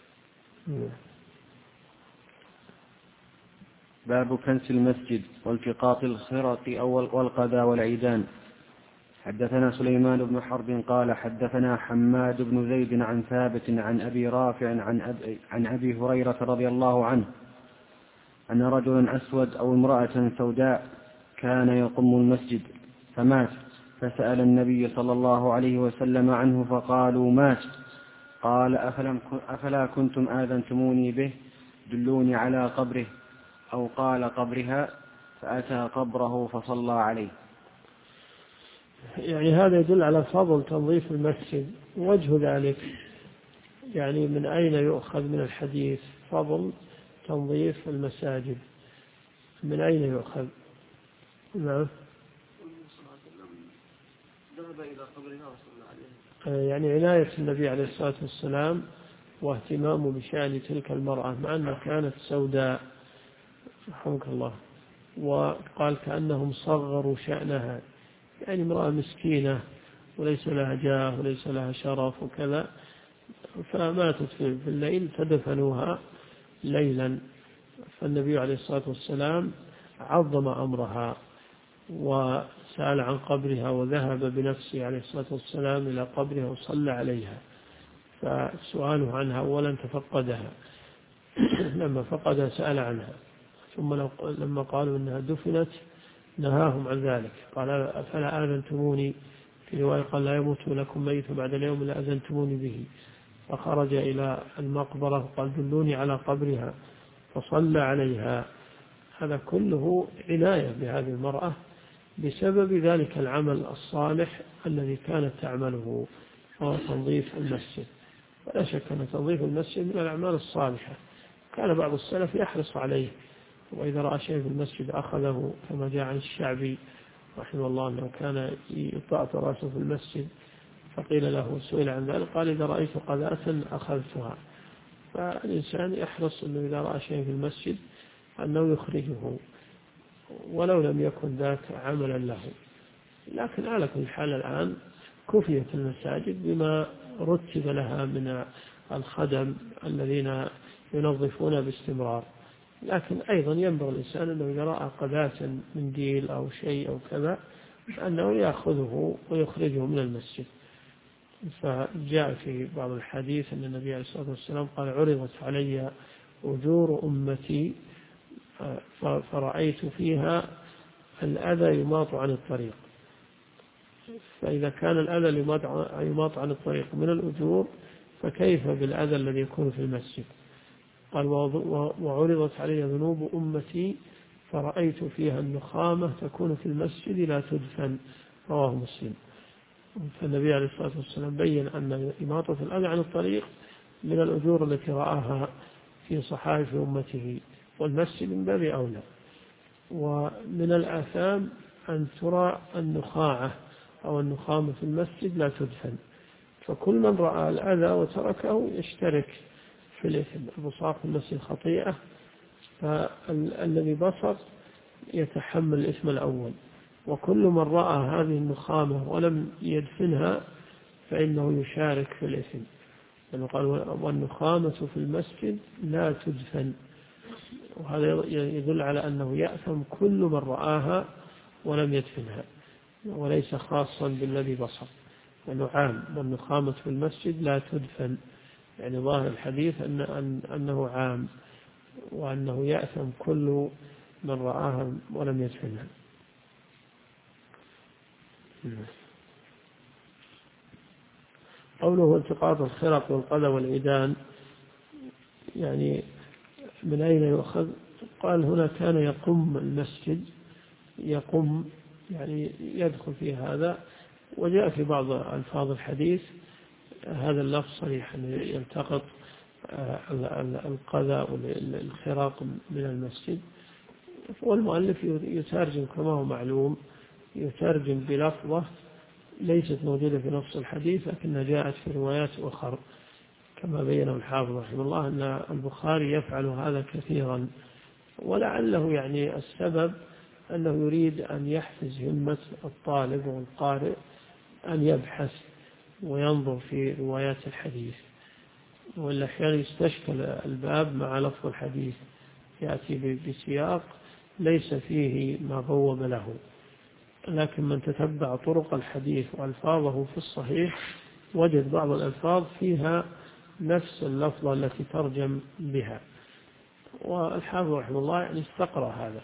Speaker 1: باب كنس المسجد والتقاط الخرق والقذى والعيدان. حدثنا سليمان بن حرب قال حدثنا حماد بن زيد عن ثابت عن أبي رافع عن أبي هريرة رضي الله عنه أن رجلا أسود أو امرأة سوداء كان يقم المسجد فمات، فسأل النبي صلى الله عليه وسلم عنه فقالوا: مات. قال: أفلا كنتم آذنتموني به؟ دلوني على قبره، أو قال قبرها، فأتى قبره فصلى عليه.
Speaker 2: يعني هذا يدل على فضل تنظيف المسجد. وجه ذلك يعني من أين يؤخذ من الحديث فضل تنظيف المساجد؟ من أين يؤخذ؟ نعم، يعني عناية النبي عليه الصلاة والسلام واهتمامه بشأن تلك المرأة، مع أنها كانت سوداء رحمك الله، وقال كأنهم صغروا شأنها، يعني امرأة مسكينة وليس لها جاه وليس لها شرف وكذا، فماتت في الليل فدفنوها ليلا، فالنبي عليه الصلاة والسلام عظم أمرها وسأل عن قبرها وذهب بنفسه عليه الصلاة والسلام إلى قبرها وصلى عليها. فسؤاله عنها أولا تفقدها، لما فقدها سأل عنها، ثم لما قالوا إنها دفنت نهاهم عن ذلك، قال أفلا آذنتموني، في رواية قال لا يموت لكم ميت بعد اليوم لا أذنتموني به. فخرج إلى المقبرة وقال دلوني على قبرها فصلى عليها. هذا كله عناية بهذه المرأة بسبب ذلك العمل الصالح الذي كانت تعمله، وهو تنظيف المسجد. ولا شك أن تنظيف المسجد من الأعمال الصالحة، كان بعض السلف يحرص عليه، وإذا رأى شيء في المسجد أخذه، كما جاء عن الشعبي رحمه الله أنه كان يطأط رأسه في المسجد، فقيل له سئل عن ذلك قال إذا رأيت قذاة أخذتها. فالإنسان يحرص أنه إذا رأى شيء في المسجد أنه يخرجه ولو لم يكن ذاك عملا له. لكن على كل حال الآن كفيت المساجد بما رتب لها من الخدم الذين ينظفون باستمرار، لكن أيضا ينبغي الإنسان أنه إذا رأى قذاة من ديل أو شيء أو كذا أنه يأخذه ويخرجه من المسجد. فجاء في بعض الحديث أن النبي عليه الصلاة والسلام قال عرضت علي أجور أمتي فرأيت فيها الأذى يماط عن الطريق، فإذا كان الأذى يماط عن الطريق من الأجور فكيف بالأذى الذي يكون في المسجد؟ قال وعرضت علي ذنوب أمتي فرأيت فيها النخامة تكون في المسجد لا تدفن، رواه مسلم. فالنبي عليه الصلاة والسلام بين أن إماطة الأذى عن الطريق من الأجور التي رآها في صحائف أمته، والمسجد من باب أولى. ومن الآثام أن ترى النخاعة أو النخامة في المسجد لا تدفن، فكل من رأى الأذى وتركه يشترك في الإثم. البصاق في المسجد خطيئة، فالذي بصر يتحمل الإثم الأول، وكل من رأى هذه النخامة ولم يدفنها فإنه يشارك في الإثم. يعني قال والنخامة في المسجد لا تدفن، وهذا يدل على أنه يأثم كل من رآها ولم يدفنها، وليس خاصا بالذي بصر، لأنه عام. والنخامة في المسجد لا تدفن، يعني ظاهر الحديث أنه عام، وأنه يأثم كل من رآها ولم يدفنها. قوله التقاط الخرق والقذى والعيدان، يعني من أين يؤخذ؟ قال هنا كان يقم المسجد، يقم يعني يدخل في هذا، وجاء في بعض ألفاظ الحديث هذا اللفظ صريح أن يلتقط القذى والخراق من المسجد. والمؤلف يترجم كما هو معلوم، يترجم بلفظة ليست موجودة في نص الحديث لكنها جاءت في روايات أخرى، كما بينه الحافظ رحمه الله أن البخاري يفعل هذا كثيرا، ولعله يعني السبب أنه يريد أن يحفز همة الطالب والقارئ أن يبحث وينظر في روايات الحديث. والأحيان يستشكل الباب مع لفظ الحديث، يأتي بسياق ليس فيه ما بوب له، لكن من تتبع طرق الحديث وألفاظه في الصحيح وجد بعض الألفاظ فيها نفس اللفظة التي ترجم بها. والحافظ رحمه الله يعني استقرأ هذا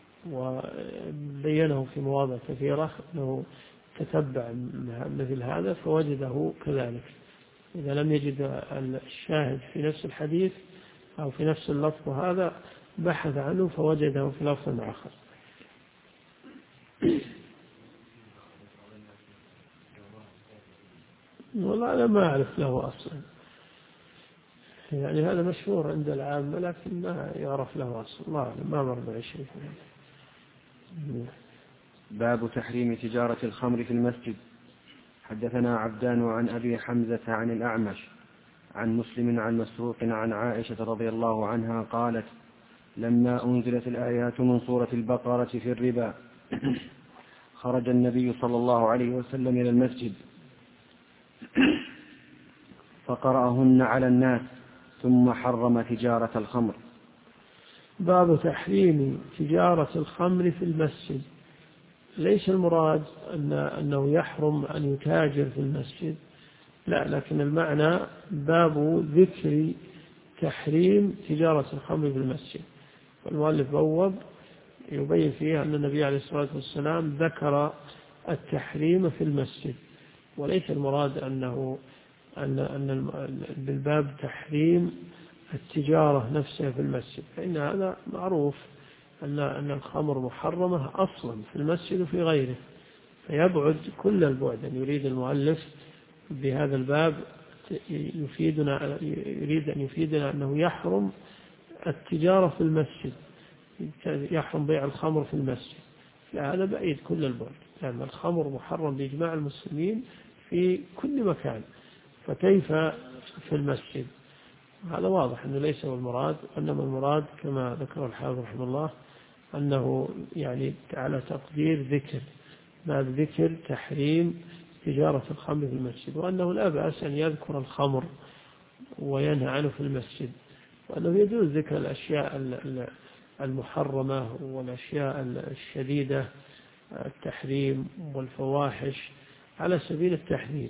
Speaker 2: وبينه في مواضع كثيرة أنه تتبع مثل هذا فوجده كذلك. إذا لم يجد الشاهد في نفس الحديث أو في نفس اللفظ هذا بحث عنه فوجده في لفظ آخر. والله أنا ما أعرف له أصلا، يعني هذا مشهور عند العامة لكن ما يعرف له أصلا، ما مر معي شيء.
Speaker 1: باب تحريم تجارة الخمر في المسجد. حدثنا عبدان عن أبي حمزة عن الأعمش عن مسلم عن مسروق عن عائشة رضي الله عنها قالت لما أنزلت الآيات من سورة البقرة في الربا خرج النبي صلى الله عليه وسلم إلى المسجد فقرأهن على الناس ثم حرم تجارة الخمر.
Speaker 2: باب تحريم تجارة الخمر في المسجد. ليس المراد أنه يحرم أن يتاجر في المسجد، لا، لكن المعنى باب ذكر تحريم تجارة الخمر في المسجد. والمؤلف بوب يبين فيها أن النبي عليه الصلاة والسلام ذكر التحريم في المسجد، وليس المراد أن بالباب تحريم التجارة نفسها في المسجد، فإن هذا معروف أن الخمر محرمة أصلا في المسجد وفي غيره، فيبعد كل البعد. أن يريد المؤلف بهذا الباب يريد أن يفيدنا أنه يحرم التجارة في المسجد، يحرم بيع الخمر في المسجد، هذا بعيد كل البعد، لأن الخمر محرم بإجماع المسلمين في كل مكان، فكيف في المسجد؟ هذا واضح أنه ليس هو المراد، وإنما المراد كما ذكر الحافظ رحمه الله أنه يعني على تقدير ذكر باب ذكر تحريم تجارة الخمر في المسجد، وأنه لا بأس أن يذكر الخمر وينهى عنه في المسجد، وأنه يجوز ذكر الأشياء المحرمة والأشياء الشديدة التحريم والفواحش على سبيل التحذير،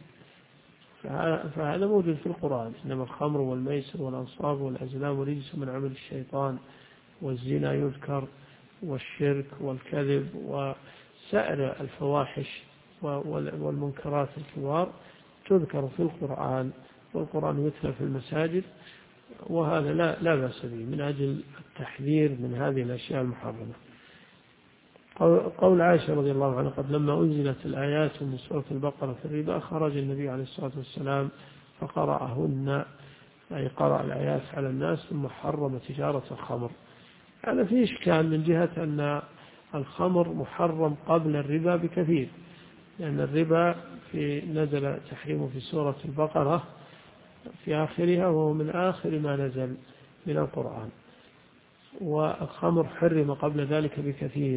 Speaker 2: فهذا موجود في القرآن. إنما الخمر والميسر والأنصاب والأزلام رجس من عمل الشيطان، والزنا يذكر، والشرك والكذب وسائر الفواحش والمنكرات الكبار تذكر في القرآن، والقرآن يتلى في المساجد، وهذا لا بأس به من أجل التحذير من هذه الأشياء المحرمة. قول عائشة رضي الله عنها قد لما أنزلت الآيات من سورة البقرة في الربا خرج النبي عليه الصلاة والسلام فقرأهن، أي قرأ الآيات على الناس ثم حرم تجارة الخمر. هذا فيه إشكال من جهة أن الخمر محرم قبل الربا بكثير، لأن الربا نزل تحريمه في سورة البقرة في آخرها، وهو من آخر ما نزل من القرآن، والخمر حرم قبل ذلك بكثير.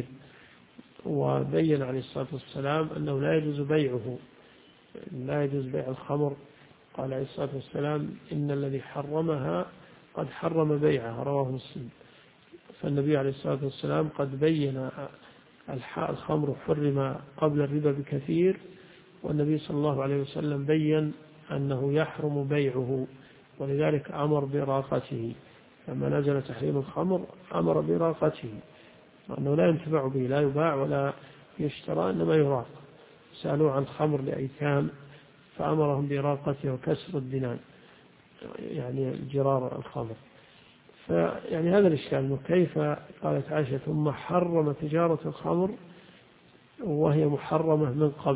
Speaker 2: وبين عليه الصلاة والسلام أنه لا يجوز بيعه، لا يجوز بيع الخمر. قال عليه الصلاة والسلام إن الذي حرمها قد حرم بيعها، رواه مسلم. فالنبي عليه الصلاة والسلام قد بين الخمر حرم قبل الربا بكثير، والنبي صلى الله عليه وسلم بين أنه يحرم بيعه، ولذلك أمر براقته. لما نزل تحريم الخمر أمر براقته، أنه لا ينتفع به، لا يباع ولا يشترى، إنما يراق. سألوا عن خمر لأيتام فأمرهم براقته وكسر الدنان، يعني جرار الخمر. فيعني هذا الإشكال، كيف قالت عائشة ثم حرم تجارة الخمر وهي محرمة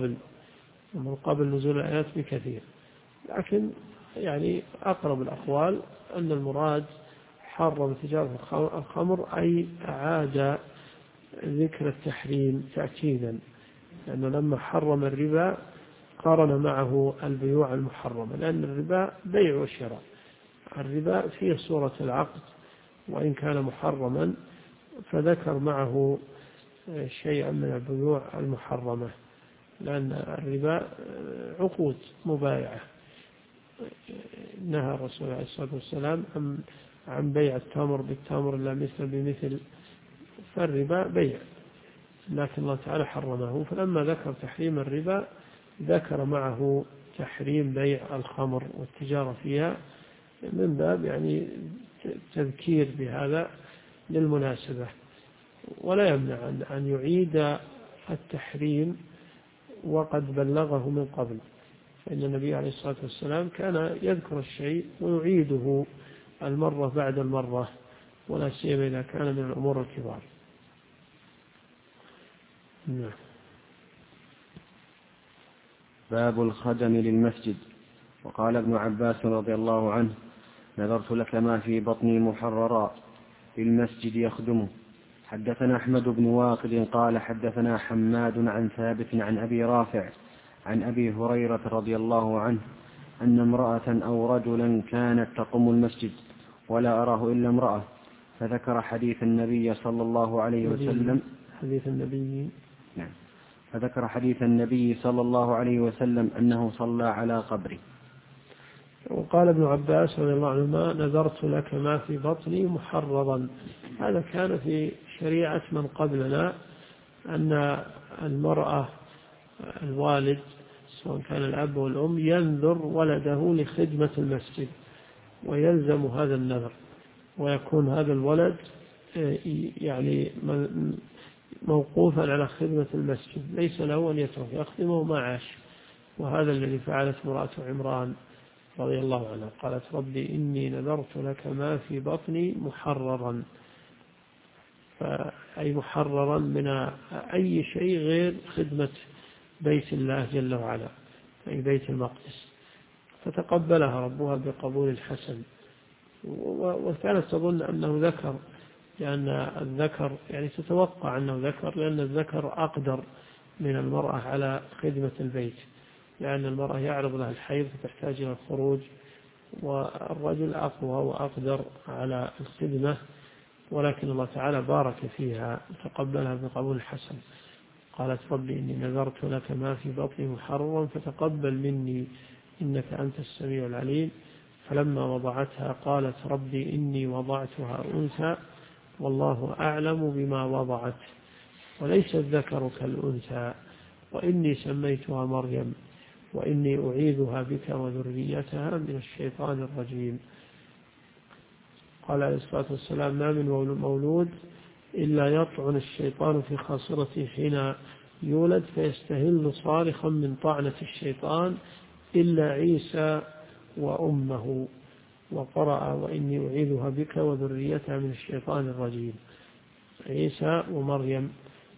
Speaker 2: من قبل نزول الآيات بكثير. لكن يعني أقرب الأقوال أن المراد حرم تجارة الخمر أي أعاد ذكر التحريم تأكيدا، لأنه لما حرم الربا قارن معه البيوع المحرمة، لأن الربا بيع وشراء، الربا فيه صورة العقد وإن كان محرما، فذكر معه شيئا من البيوع المحرمة، لأن الربا عقود مبايعة. نهى الرسول عليه الصلاة والسلام عن بيع التمر بالتمر لا مثل بمثل، فالربا بيع، لكن الله تعالى حرمه. فلما ذكر تحريم الربا ذكر معه تحريم بيع الخمر والتجارة فيها، من باب يعني تذكير بهذا للمناسبة. ولا يمنع أن يعيد التحريم وقد بلغه من قبل، فإن النبي عليه الصلاة والسلام كان يذكر الشيء ويعيده المرة بعد المرة، ولا سيما إذا كان من الأمور الكبار. نعم.
Speaker 1: باب الخدم للمسجد. وقال ابن عباس رضي الله عنه نذرت لك ما في بطني محررا للمسجد يخدمه. حدثنا أحمد بن واقد قال حدثنا حماد عن ثابت عن أبي رافع عن أبي هريرة رضي الله عنه أن امرأة أو رجلا كانت تقوم المسجد ولا أراه إلا امرأة، فذكر حديث النبي صلى الله عليه وسلم
Speaker 2: فذكر حديث النبي
Speaker 1: صلى الله عليه وسلم أنه صلى على قبره.
Speaker 2: وقال ابن عباس رضي الله عنهما: نذرت لك ما في بطني محررا. هذا كان في شريعة من قبلنا، أن المرأة الوالد سواء كان الأب والأم ينذر ولده لخدمة المسجد، ويلزم هذا النذر، ويكون هذا الولد يعني موقوفا على خدمة المسجد، ليس له أن يترك يخدمه ما عاش. وهذا الذي فعلت امرأة عمران رضي الله عنها، قالت: ربي إني نذرت لك ما في بطني محررا، أي محررا من أي شيء غير خدمة بيت الله جل وعلا، أي بيت المقدس. فتقبلها ربها بقبول حسن، وكانت تظن أنه ذكر، لأن الذكر يعني تتوقع أنه ذكر، لأن الذكر أقدر من المرأة على خدمة البيت، لأن المرأة يعرض لها الحيض فتحتاج إلى الخروج، والرجل أقوى وأقدر على الخدمة، ولكن الله تعالى بارك فيها وتقبلها بقبول حسن. قالت: ربي إني نذرت لك ما في بطني محررا فتقبل مني إنك أنت السميع العليم. فلما وضعتها قالت: ربي إني وضعتها أنثى والله أعلم بما وضعت وليس الذكر كالأنثى وإني سميتها مريم وإني أعيذها بك وذريتها من الشيطان الرجيم. قال عليه الصلاة والسلام: ما من مولود إلا يطعن الشيطان في خاصرته حين يولد فيستهل صارخا من طعنة الشيطان إلا عيسى وأمه. وقرأ: وإني أعيذها بك وذريتها من الشيطان الرجيم. عيسى ومريم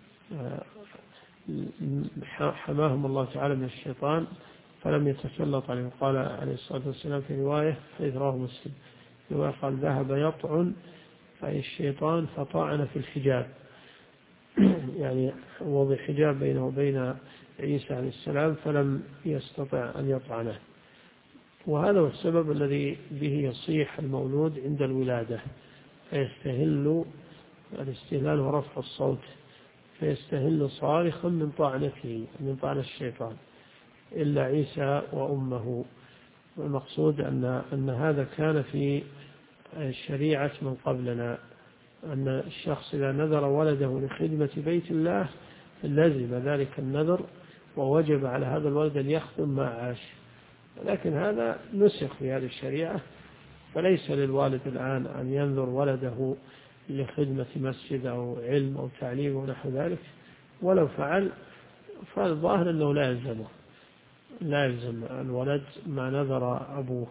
Speaker 2: حماهم الله تعالى من الشيطان فلم يتسلط عليهم. قال عليه الصلاة والسلام في رواية حيث رواه مسلم قال: ذهب يطعن أي الشيطان فطعن في الحجاب، يعني وضع حجاب بينه وبين عيسى عليه السلام فلم يستطع أن يطعنه. وهذا هو السبب الذي به يصيح المولود عند الولادة، فيستهل الاستهلال ورفع الصوت، فيستهل صارخا من طعنته من طعن الشيطان إلا عيسى وأمه. والمقصود أن هذا كان في الشريعة من قبلنا، أن الشخص إذا نذر ولده لخدمة بيت الله لزم ذلك النذر ووجب على هذا الولد أن يخدم ما عاش. لكن هذا نسخ في هذه الشريعة، فليس للوالد الآن أن ينذر ولده لخدمة مسجد أو علم أو تعليم ونحو ذلك، ولو فعل فالظاهر أنه لا يلزم الولد ما نذر أبوه.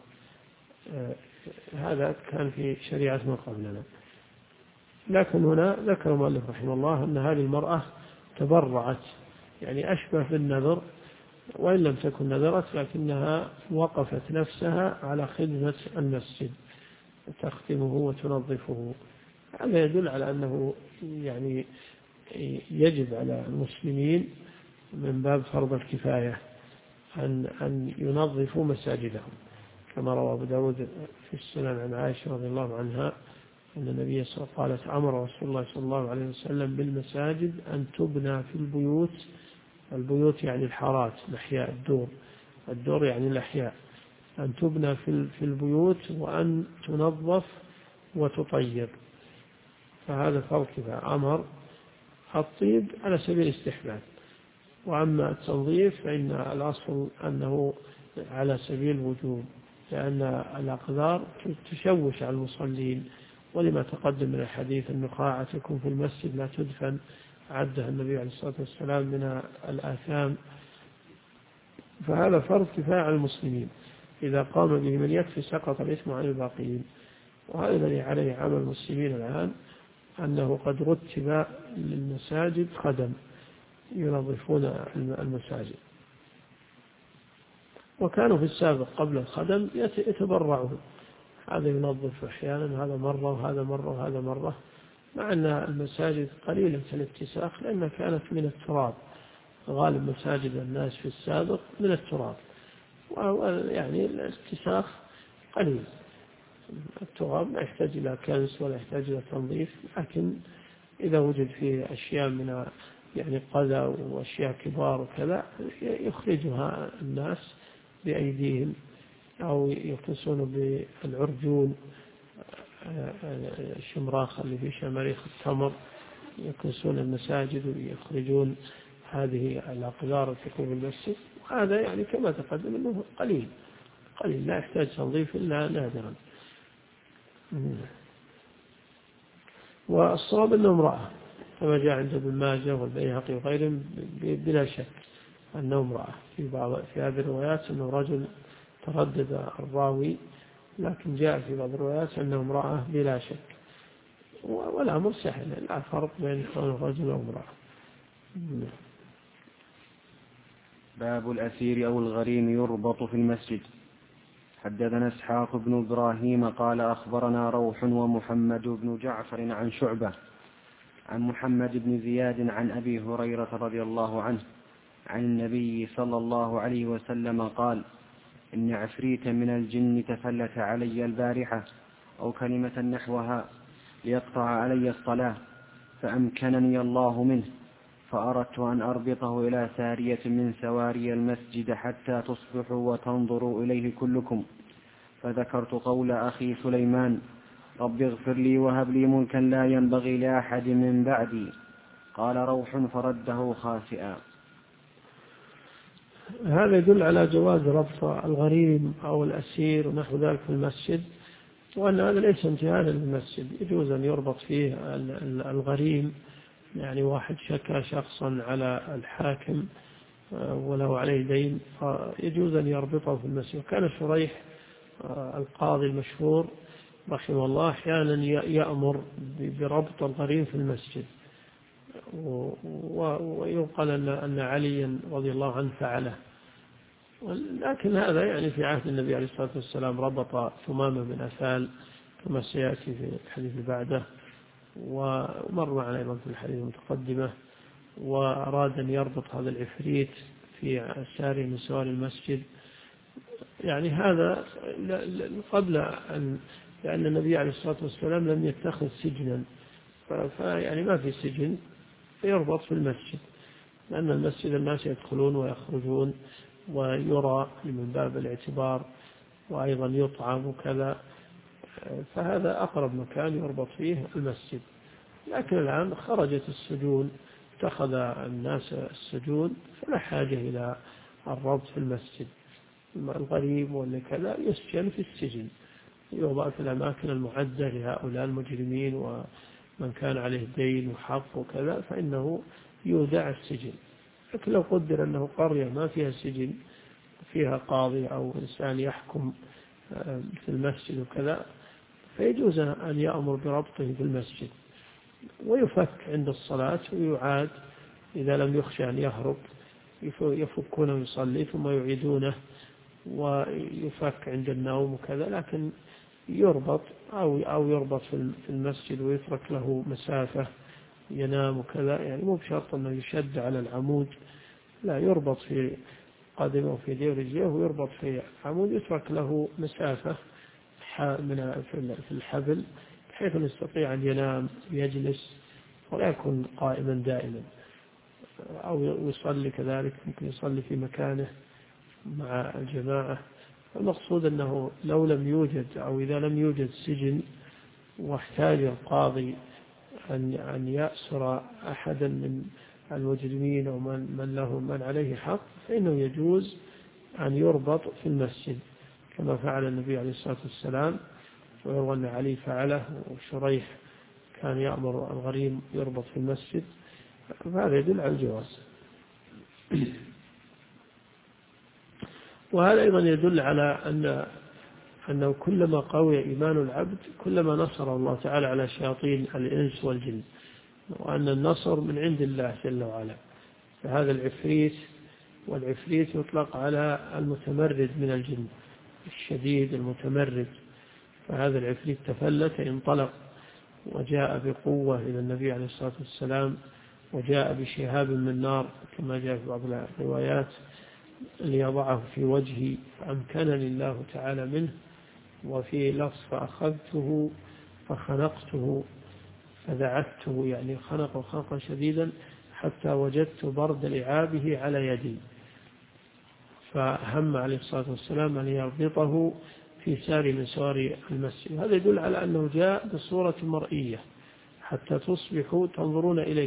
Speaker 2: هذا كان في شريعة من قبلنا. لكن هنا ذكر المؤلف رحمه الله أن هذه المرأة تبرعت، يعني أشبه بالنذر وإن لم تكن نذرت، لكنها وقفت نفسها على خدمة المسجد تخدمه وتنظفه. هذا يدل على أنه يعني يجب على المسلمين من باب فرض الكفاية أن ينظفوا مساجدهم، كما روى أبو داود في السنن عن عائشة رضي الله عنها أن النبي صلى الله عليه وسلم قالت: أمر رسول الله صلى الله عليه وسلم بالمساجد أن تبنى في البيوت يعني الحارات الأحياء، الدور يعني الأحياء، أن تبنى في البيوت وأن تنظف وتطيب. فهذا فرق كفاية. أمر الطيب على سبيل الاستحباب، وأما التنظيف فإن الأصل أنه على سبيل الوجوب، لأن الأقدار تشوش على المصلين، ولما تقدم من الحديث: النخاع تكون في المسجد لا تدفن، عدها النبي عليه الصلاة والسلام من الآثام. فهذا فرض كفاية على المسلمين، إذا قام به من يكفي سقط الإثم عن الباقين. وهذا الذي عليه عمل المسلمين الآن، أنه قد رتب للمساجد خدم ينظفون المساجد، وكانوا في السابق قبل الخدم يتبرعون، هذا ينظف أحيانا، هذا مرة وهذا مرة وهذا مرة، مع أن المساجد قليلة الاتساخ لأنها كانت من التراب، غالب مساجد الناس في السابق من التراب، يعني الاتساخ قليل، التراب لا يحتاج إلى كنس ولا يحتاج إلى تنظيف. لكن إذا وجد فيه أشياء من يعني قذى وأشياء كبار وكذا يخرجها الناس بأيديهم أو يكنسون بالعرجون، الشمراخ اللي في شماريخ التمر، يكنسون المساجد ويخرجون هذه الأقدار التي تكون في المسجد. وهذا يعني كما تقدم أنه قليل لا يحتاج تنظيف إلا نادرا. والصواب أنه امرأة كما جاء عند ابن ماجه والبيهقي وغيرهم بلا شك أنه امرأة. في هذه الروايات أنه رجل تردد الراوي، لكن جاء في بعض الروايات أنه امرأة بلا شك، والأمر سهل، لا فرق بين رجل وامرأة.
Speaker 1: باب الأسير أو الغريم يربط في المسجد. حدثنا إسحاق بن إبراهيم قال أخبرنا روح ومحمد بن جعفر عن شعبة عن محمد بن زياد عن أبي هريرة رضي الله عنه عن النبي صلى الله عليه وسلم قال: إن عفريتا من الجن تفلت علي البارحة أو كلمة نحوها ليقطع علي الصلاة، فأمكنني الله منه، فأردت أن أربطه إلى سارية من سواري المسجد حتى تصبحوا وتنظروا إليه كلكم، فذكرت قول أخي سليمان: رب اغفر لي وهب لي ملكا لا ينبغي لأحد من بعدي. قال روح: فرده خاسئا.
Speaker 2: هذا يدل على جواز ربط الغريم أو الأسير ونحو ذلك في المسجد، وأن هذا ليس امتهانا للمسجد. يجوز أن يربط فيه الغريم، يعني واحد شكى شخصا على الحاكم وله عليه دين، فيجوز أن يربطه في المسجد. كان شريح القاضي المشهور رحمه الله أحيانا يأمر بربط الغريم في المسجد، ويقال أن عليا رضي الله عنه فعله. لكن هذا يعني في عهد النبي عليه الصلاة والسلام ربط ثمامة بن أثال كما سيأتي في الحديث بعده، ومر معنا أيضا في الحديث المتقدمة، وأراد أن يربط هذا العفريت في ساري من سواري المسجد. يعني هذا قبل أن، لأن النبي عليه الصلاة والسلام لم يتخذ سجنا، فيعني ما في سجن فيربط في المسجد، لأن المسجد الناس يدخلون ويخرجون ويرى من باب الاعتبار، وأيضا يطعم وكذا، فهذا أقرب مكان يربط فيه المسجد. لكن الآن خرجت السجون، اتخذ الناس السجون، فلا حاجة إلى الربط في المسجد. الغريب ولا كذا يسجن في السجن، يوضع في الأماكن المعدة لهؤلاء المجرمين، ومن كان عليه دين وحق وكذا فإنه يودع السجن. لكن لو قدر أنه قرية ما فيها سجن، فيها قاضي أو إنسان يحكم في المسجد وكذا، فيجوز أن يأمر بربطه في المسجد، ويفك عند الصلاة ويعاد إذا لم يخشى أن يهرب، يفكونه ويصلي ثم يعيدونه، ويفك عند النوم وكذا. لكن يربط أو يربط في المسجد ويترك له مسافة ينام وكذا، يعني مو بشرط أنه يشد على العمود، لا، يربط في قدمه وفي يديه ورجليه، ويربط في العمود، يترك له مسافة في الحبل بحيث يستطيع أن ينام يجلس ولا يكون قائما دائما، أو يصلي كذلك، ممكن يصلي في مكانه مع الجماعة. المقصود أنه لو لم يوجد، أو إذا لم يوجد سجن واحتاج القاضي أن يأسر أحدا من المجرمين أو من عليه حق، فإنه يجوز أن يربط في المسجد كما فعل النبي عليه الصلاة والسلام، ويروى أن علي فعله، وشريح كان يأمر الغريم يربط في المسجد، فهذا يدل على الجواز. وهذا أيضا يدل على أنه كلما قوي إيمان العبد كلما نصر الله تعالى على شياطين الإنس والجن، وأن النصر من عند الله جل وعلا. فهذا العفريت، والعفريت يطلق على المتمرد من الجن، الشديد المتمرد. فهذا العفريت تفلت، انطلق وجاء بقوة إلى النبي عليه الصلاة والسلام، وجاء بشهاب من نار كما جاء في بعض الروايات، ليضعه في وجهي، فأمكنني الله تعالى منه. وفي لفظ فأخذته فخنقته فدعته، يعني خنقه خنقا شديدا حتى وجدت برد لعابه على يدي. فهم عليه الصلاة والسلام أن يربطه في سار من سوار المسجد. هذا يدل على أنه جاء بصورة مرئية حتى تصبحوا تنظرون إليه،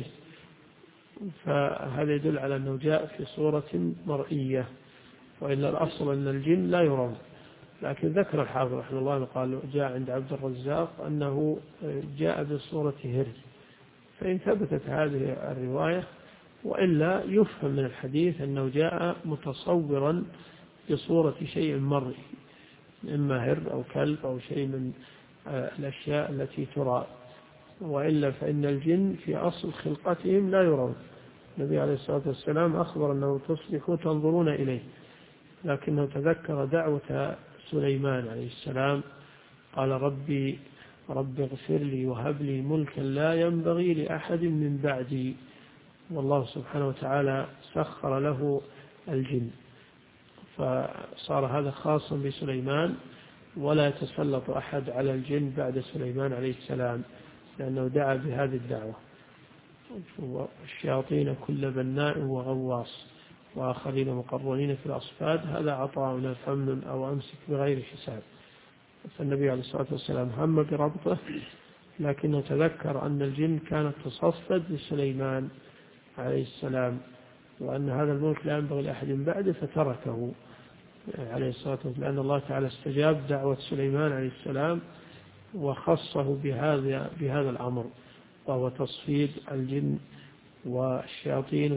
Speaker 2: فهذا يدل على أنه جاء في صورة مرئية، وإلا الأصل أن الجن لا يرون. لكن ذكر الحافظ رحمه الله قال جاء عند عبد الرزاق أنه جاء بصورة هر، فإن ثبتت هذه الرواية وإلا يفهم من الحديث أنه جاء متصورا بصورة شيء مرئي، إما هر أو كلب أو شيء من الأشياء التي ترى، وإلا فإن الجن في أصل خلقتهم لا يرون. النبي عليه الصلاة والسلام أخبر أنه تصبحوا تنظرون إليه، لكنه تذكر دعوة سليمان عليه السلام قال رب اغفر لي وهب لي ملكا لا ينبغي لأحد من بعدي، والله سبحانه وتعالى سخر له الجن، فصار هذا خاصا بسليمان، ولا يتسلط أحد على الجن بعد سليمان عليه السلام، لأنه دعا بهذه الدعوة. والشياطين كل بناء وغواص وآخرين مقرنين في الأصفاد، هذا عطاؤنا فمن أو أمسك بغير حساب. فالنبي عليه الصلاة والسلام هم بربطه، لكنه تذكر أن الجن كانت تصفد لسليمان عليه السلام، وأن هذا الملك لا ينبغي لأحد بعده، فتركه عليه الصلاة والسلام، لأن الله تعالى استجاب دعوة سليمان عليه السلام وخصه بهذا الأمر، وهو تصفيد الجن والشياطين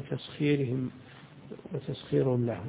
Speaker 2: وتسخيرهم له.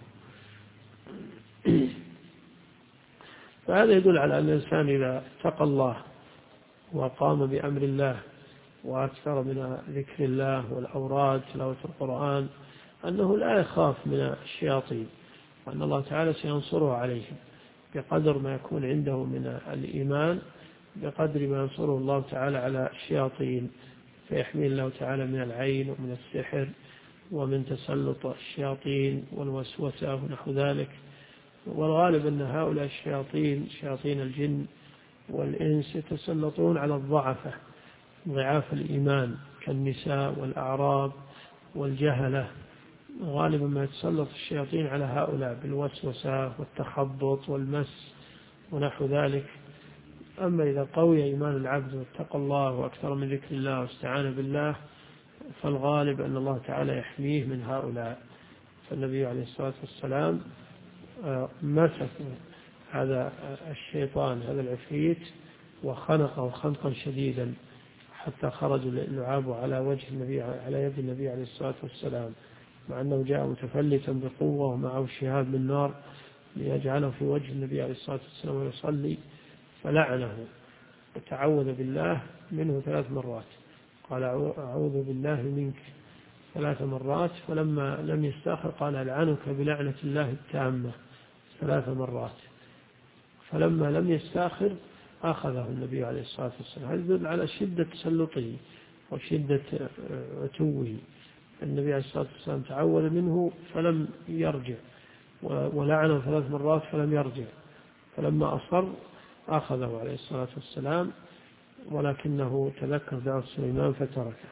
Speaker 2: فهذا يدل على أن الإنسان إذا اتقى الله وقام بأمر الله وأكثر من ذكر الله والأوراد تلاوة القرآن أنه لا يخاف من الشياطين، وأن الله تعالى سينصره عليهم بقدر ما يكون عنده من الإيمان، بقدر ما ينصره الله تعالى على الشياطين، فيحمي الله تعالى من العين ومن السحر ومن تسلط الشياطين والوسوسة ونحو ذلك. والغالب أن هؤلاء الشياطين شياطين الجن والإنس يتسلطون على الضعفة ضعاف الإيمان كالنساء والأعراب والجهلة، غالبا ما يتسلط الشياطين على هؤلاء بالوسوسة والتخبط والمس ونحو ذلك. أما إذا قوي إيمان العبد واتقى الله وأكثر من ذكر الله واستعان بالله، فالغالب أن الله تعالى يحميه من هؤلاء. فالنبي عليه الصلاة والسلام مسك هذا الشيطان هذا العفريت وخنقه خنقا شديدا حتى خرج اللعاب على وجه النبي على يد النبي عليه الصلاة والسلام، مع أنه جاء متفلتا بقوة ومعه شهاب من نار ليجعله في وجه النبي عليه الصلاة والسلام ويصلي، فلعنه وتعوذ بالله منه 3 مرات، قال أعوذ بالله منك 3 مرات، فلما لم يستأخر قال ألعنك بلعنة الله التامة 3 مرات، فلما لم يستأخر أخذه النبي عليه الصلاة والسلام. هذا يدل على شدة تسلطه وشدة عتوه. النبي عليه الصلاة والسلام تعوذ منه فلم يرجع، ولعنه 3 مرات فلم يرجع، فلما أصر أخذه عليه الصلاة والسلام، ولكنه تذكر دعوة سليمان فتركه.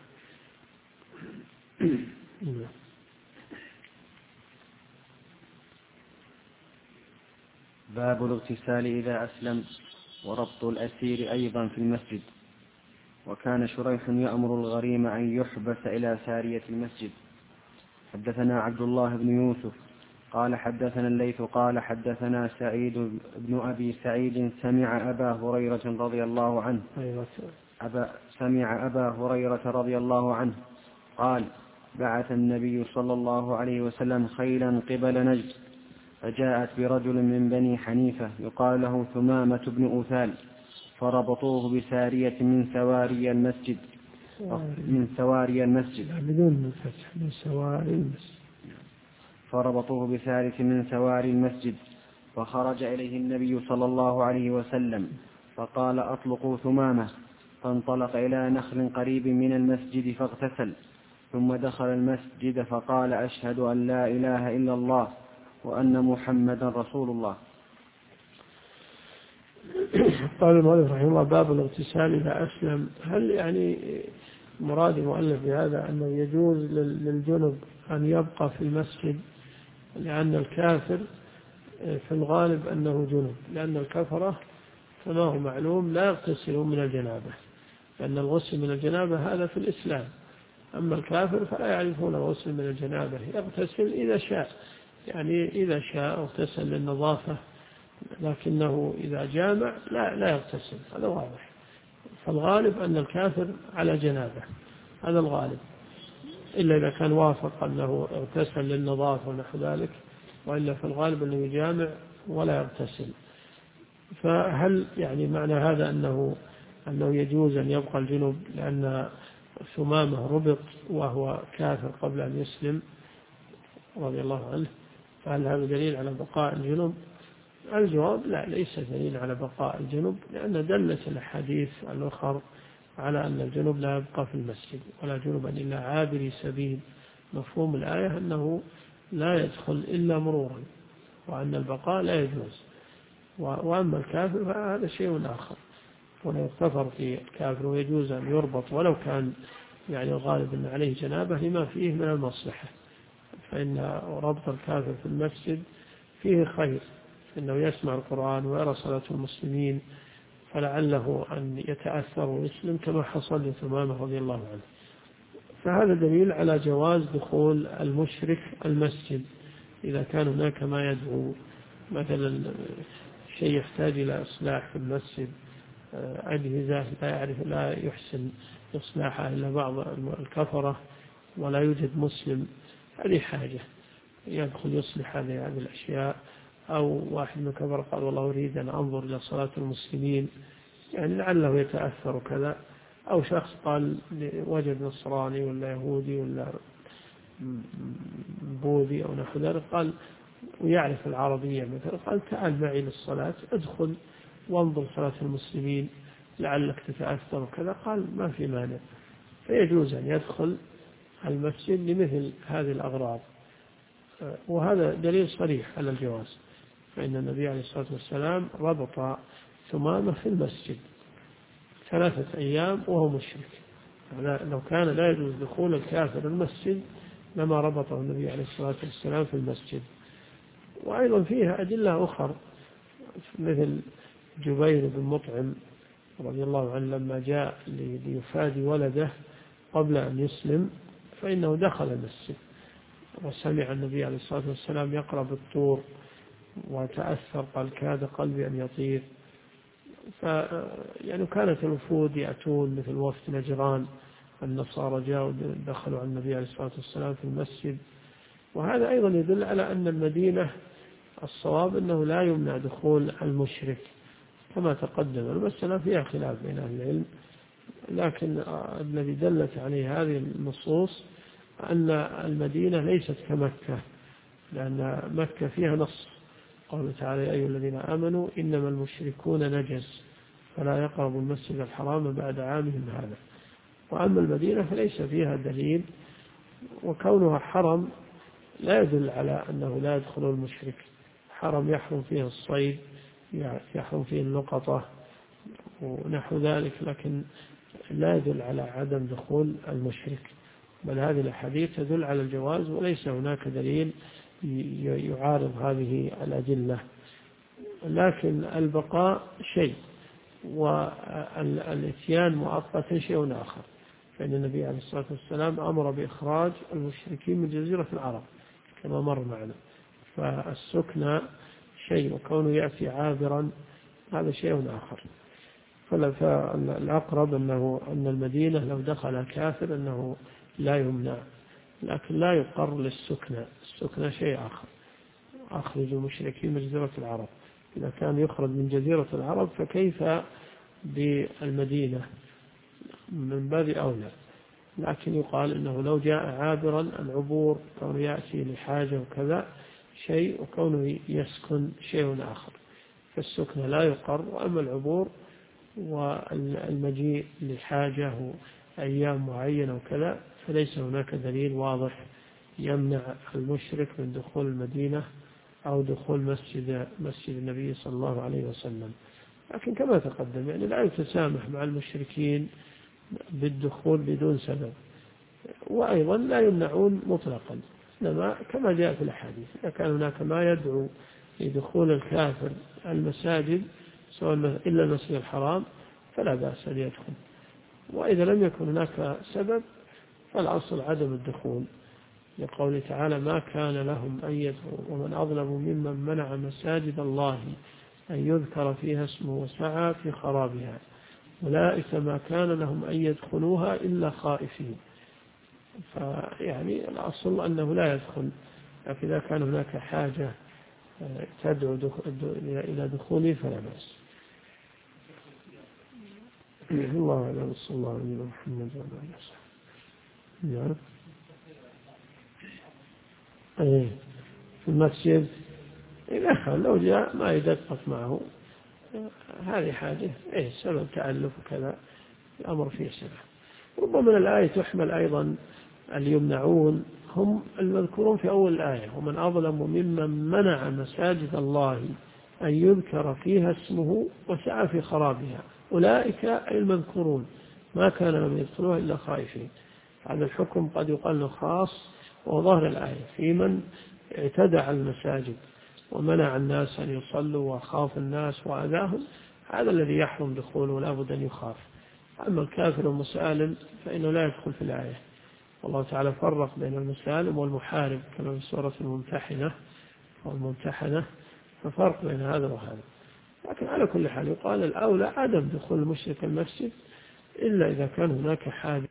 Speaker 1: باب الاغتسال إذا أسلم وربط الأسير أيضا في المسجد. وكان شريح يأمر الغريم أن يحبس إلى سارية المسجد. حدثنا عبد الله بن يوسف قال حدثنا الليث قال حدثنا سعيد بن أبي سعيد سمع أبا هريرة رضي الله عنه قال بعث النبي صلى الله عليه وسلم خيلا قبل نجد، فجاءت برجل من بني حنيفة يقال له ثمامة بن أثال، فربطوه بسارية من سواري المسجد فربطوه بسارية من سواري المسجد، فخرج إليه النبي صلى الله عليه وسلم فقال أطلقوا ثمامة، فانطلق إلى نخل قريب من المسجد فاغتسل، ثم دخل المسجد فقال أشهد أن لا إله إلا الله وأن محمدا رسول الله.
Speaker 2: قال المؤلف رحمه الله باب الاغتسال إذا أسلم. هل يعني مراد المؤلف بهذا أنه يجوز للجنب أن يبقى في المسجد لأن الكافر في الغالب أنه جنب، لأن الكفرة كما هو معلوم لا يغتسلون من الجنابة، لأن الغسل من الجنابة هذا في الإسلام. أما الكافر فلا يعرفون الغسل من الجنابة، يغتسل إذا شاء، يعني إذا شاء اغتسل للنظافة، لكنه إذا جامع لا يغتسل، هذا واضح. فالغالب أن الكافر على جنابه، هذا الغالب، إلا إذا كان وافق أنه اغتسل للنظافة ونحو ذلك، وإلا في الغالب أنه يجامع ولا يغتسل. فهل يعني معنى هذا أنه يجوز أن يبقى الجنب لأن ثمامة ربط وهو كافر قبل أن يسلم رضي الله عنه، فهل هذا دليل على بقاء الجنب؟ الجواب لا، ليس دليل على بقاء الجنب، لأن دلت الأحاديث الأخرى على أن الجنب لا يبقى في المسجد، ولا جنبا إلا عابري سبيل. مفهوم الآية أنه لا يدخل إلا مرورا، وأن البقاء لا يجوز. وأما الكافر فهذا شيء آخر، ولا يغتفر في الكافر، ويجوز أن يربط ولو كان يعني الغالب أن عليه جنابه لما فيه من المصلحة. فإن ربط الكافر في المسجد فيه خير، إنه يسمع القرآن ويرى صلاة المسلمين، فلعله أن يتأثر ويسلم كما حصل لثمامة رضي الله عنه. فهذا دليل على جواز دخول المشرك المسجد إذا كان هناك ما يدعو، مثلا شيء يحتاج إلى إصلاح في المسجد، أجهزة لا يحسن إصلاحها إلا بعض الكفرة ولا يوجد مسلم، هذه حاجة يدخل يصلح هذه الأشياء. أو واحد من الكفرة قال والله أريد أن أنظر إلى صلاة المسلمين، يعني لعله يتأثر كذا. أو شخص قال وجد نصراني ولا يهودي ولا بوذي أو نحو ذلك، قال ويعرف العربية مثلا، قال تعال معي للصلاة، ادخل وانظر صلاة المسلمين لعلك تتأثر وكذا، قال ما في مانع. فيجوز أن يدخل المسجد لمثل هذه الأغراض، وهذا دليل صريح على الجواز. فإن النبي عليه الصلاة والسلام ربط ثمامة في المسجد 3 أيام وهو مشرك. لو كان لا يجوز دخول الكافر المسجد لما ربطه النبي عليه الصلاة والسلام في المسجد. وأيضا فيها أدلة أخرى، مثل جبير بن مطعم رضي الله عنه لما جاء ليفادي ولده قبل أن يسلم، فإنه دخل المسجد وسمع النبي عليه الصلاة والسلام يقرأ بالطور وتأثر، قال كاد قلبي أن يطير. يعني كانت الوفود يأتون مثل وفد نجران، النصارى جاءوا دخلوا على النبي عليه الصلاة والسلام في المسجد. وهذا أيضا يدل على أن المدينة الصواب أنه لا يمنع دخول المشرك كما تقدم. المسألة فيها خلاف بين أهل العلم، لكن الذي دلت عليه هذه النصوص أن المدينة ليست كمكة، لأن مكة فيها نص قوله تعالى يا أيها الذين آمنوا إنما المشركون نجس فلا يقربوا المسجد الحرام بعد عامهم هذا. وأما المدينة فليس فيها دليل، وكونها حرم لا يدل على أنه لا يدخل المشرك. حرم يحرم فيه الصيد، يحرم فيه اللقطة ونحو ذلك، لكن لا يدل على عدم دخول المشرك، بل هذه الحديث تدل على الجواز، وليس هناك دليل يعارض هذه الأدلة. لكن البقاء شيء والإتيان مؤقتا شيء آخر. فإن النبي عليه الصلاة والسلام أمر بإخراج المشركين من جزيرة العرب كما مر معنا. فالسكنى شيء، وكونه يأتي عابرا هذا شيء آخر. فالأقرب أن المدينة لو دخل كافر أنه لا يمنع، لكن لا يقر للسكنى. السكنى شيء آخر، أخرج المشركين من جزيرة العرب. إذا كان يخرج من جزيرة العرب فكيف بالمدينة؟ من باب أولى. لكن يقال إنه لو جاء عابرا، العبور كونه يأتي لحاجة وكذا شيء، وكونه يسكن شيء آخر. فالسكن لا يقر. وأما العبور والمجيء لحاجة أيام معينة وكذا فليس هناك دليل واضح يمنع المشرك من دخول المدينة أو دخول مسجد النبي صلى الله عليه وسلم. لكن كما تقدم يعني لا يتسامح مع المشركين بالدخول بدون سبب، وأيضا لا يمنعون مطلقا. إنما كما جاء في الحديث إذا كان هناك ما يدعو لدخول الكافر المساجد سواء إلا المسجد الحرام فلا بأس أن يدخل، وإذا لم يكن هناك سبب فالأصل عدم الدخول، لقوله تعالى ما كان لهم أن يدخلوا ومن أظلم ممن منع مساجد الله أن يذكر فيها اسمه وسعى في خرابها أولئك ما كان لهم أن يدخلوها إلا خائفين. فيعني الأصل أنه لا يدخل، لكن إذا كان هناك حاجة تدعو إلى دخوله فلا بأس. الله أعلم. صلى الله عليه محمد وعلى آله وصحبه. في المسجد إذا لو جاء ما يدقق معه هذه حاجة سبب تألف وكذا الأمر فيه سبب. ربما من الآية تحمل أيضا اليمنعون هم المذكورون في أول الآية ومن أظلم ممن منع مساجد الله أن يذكر فيها اسمه وسعى في خرابها أولئك المذكورون ما كان لهم يدخلوها إلا خائفين. هذا الحكم قد يقال له خاص وظهر الآية في من اعتدى على المساجد ومنع الناس أن يصلوا وخاف الناس وأذاهم، هذا الذي يحرم دخوله ولا بد أن يخاف. أما الكافر والمسالم فإنه لا يدخل في الآية. والله تعالى فرق بين المسالم والمحارب كما في سورة الممتحنة والممتحنة، ففرق بين هذا وهذا. لكن على كل حال يقال الأولى عدم دخول المشرك المسجد إلا إذا كان هناك حاجة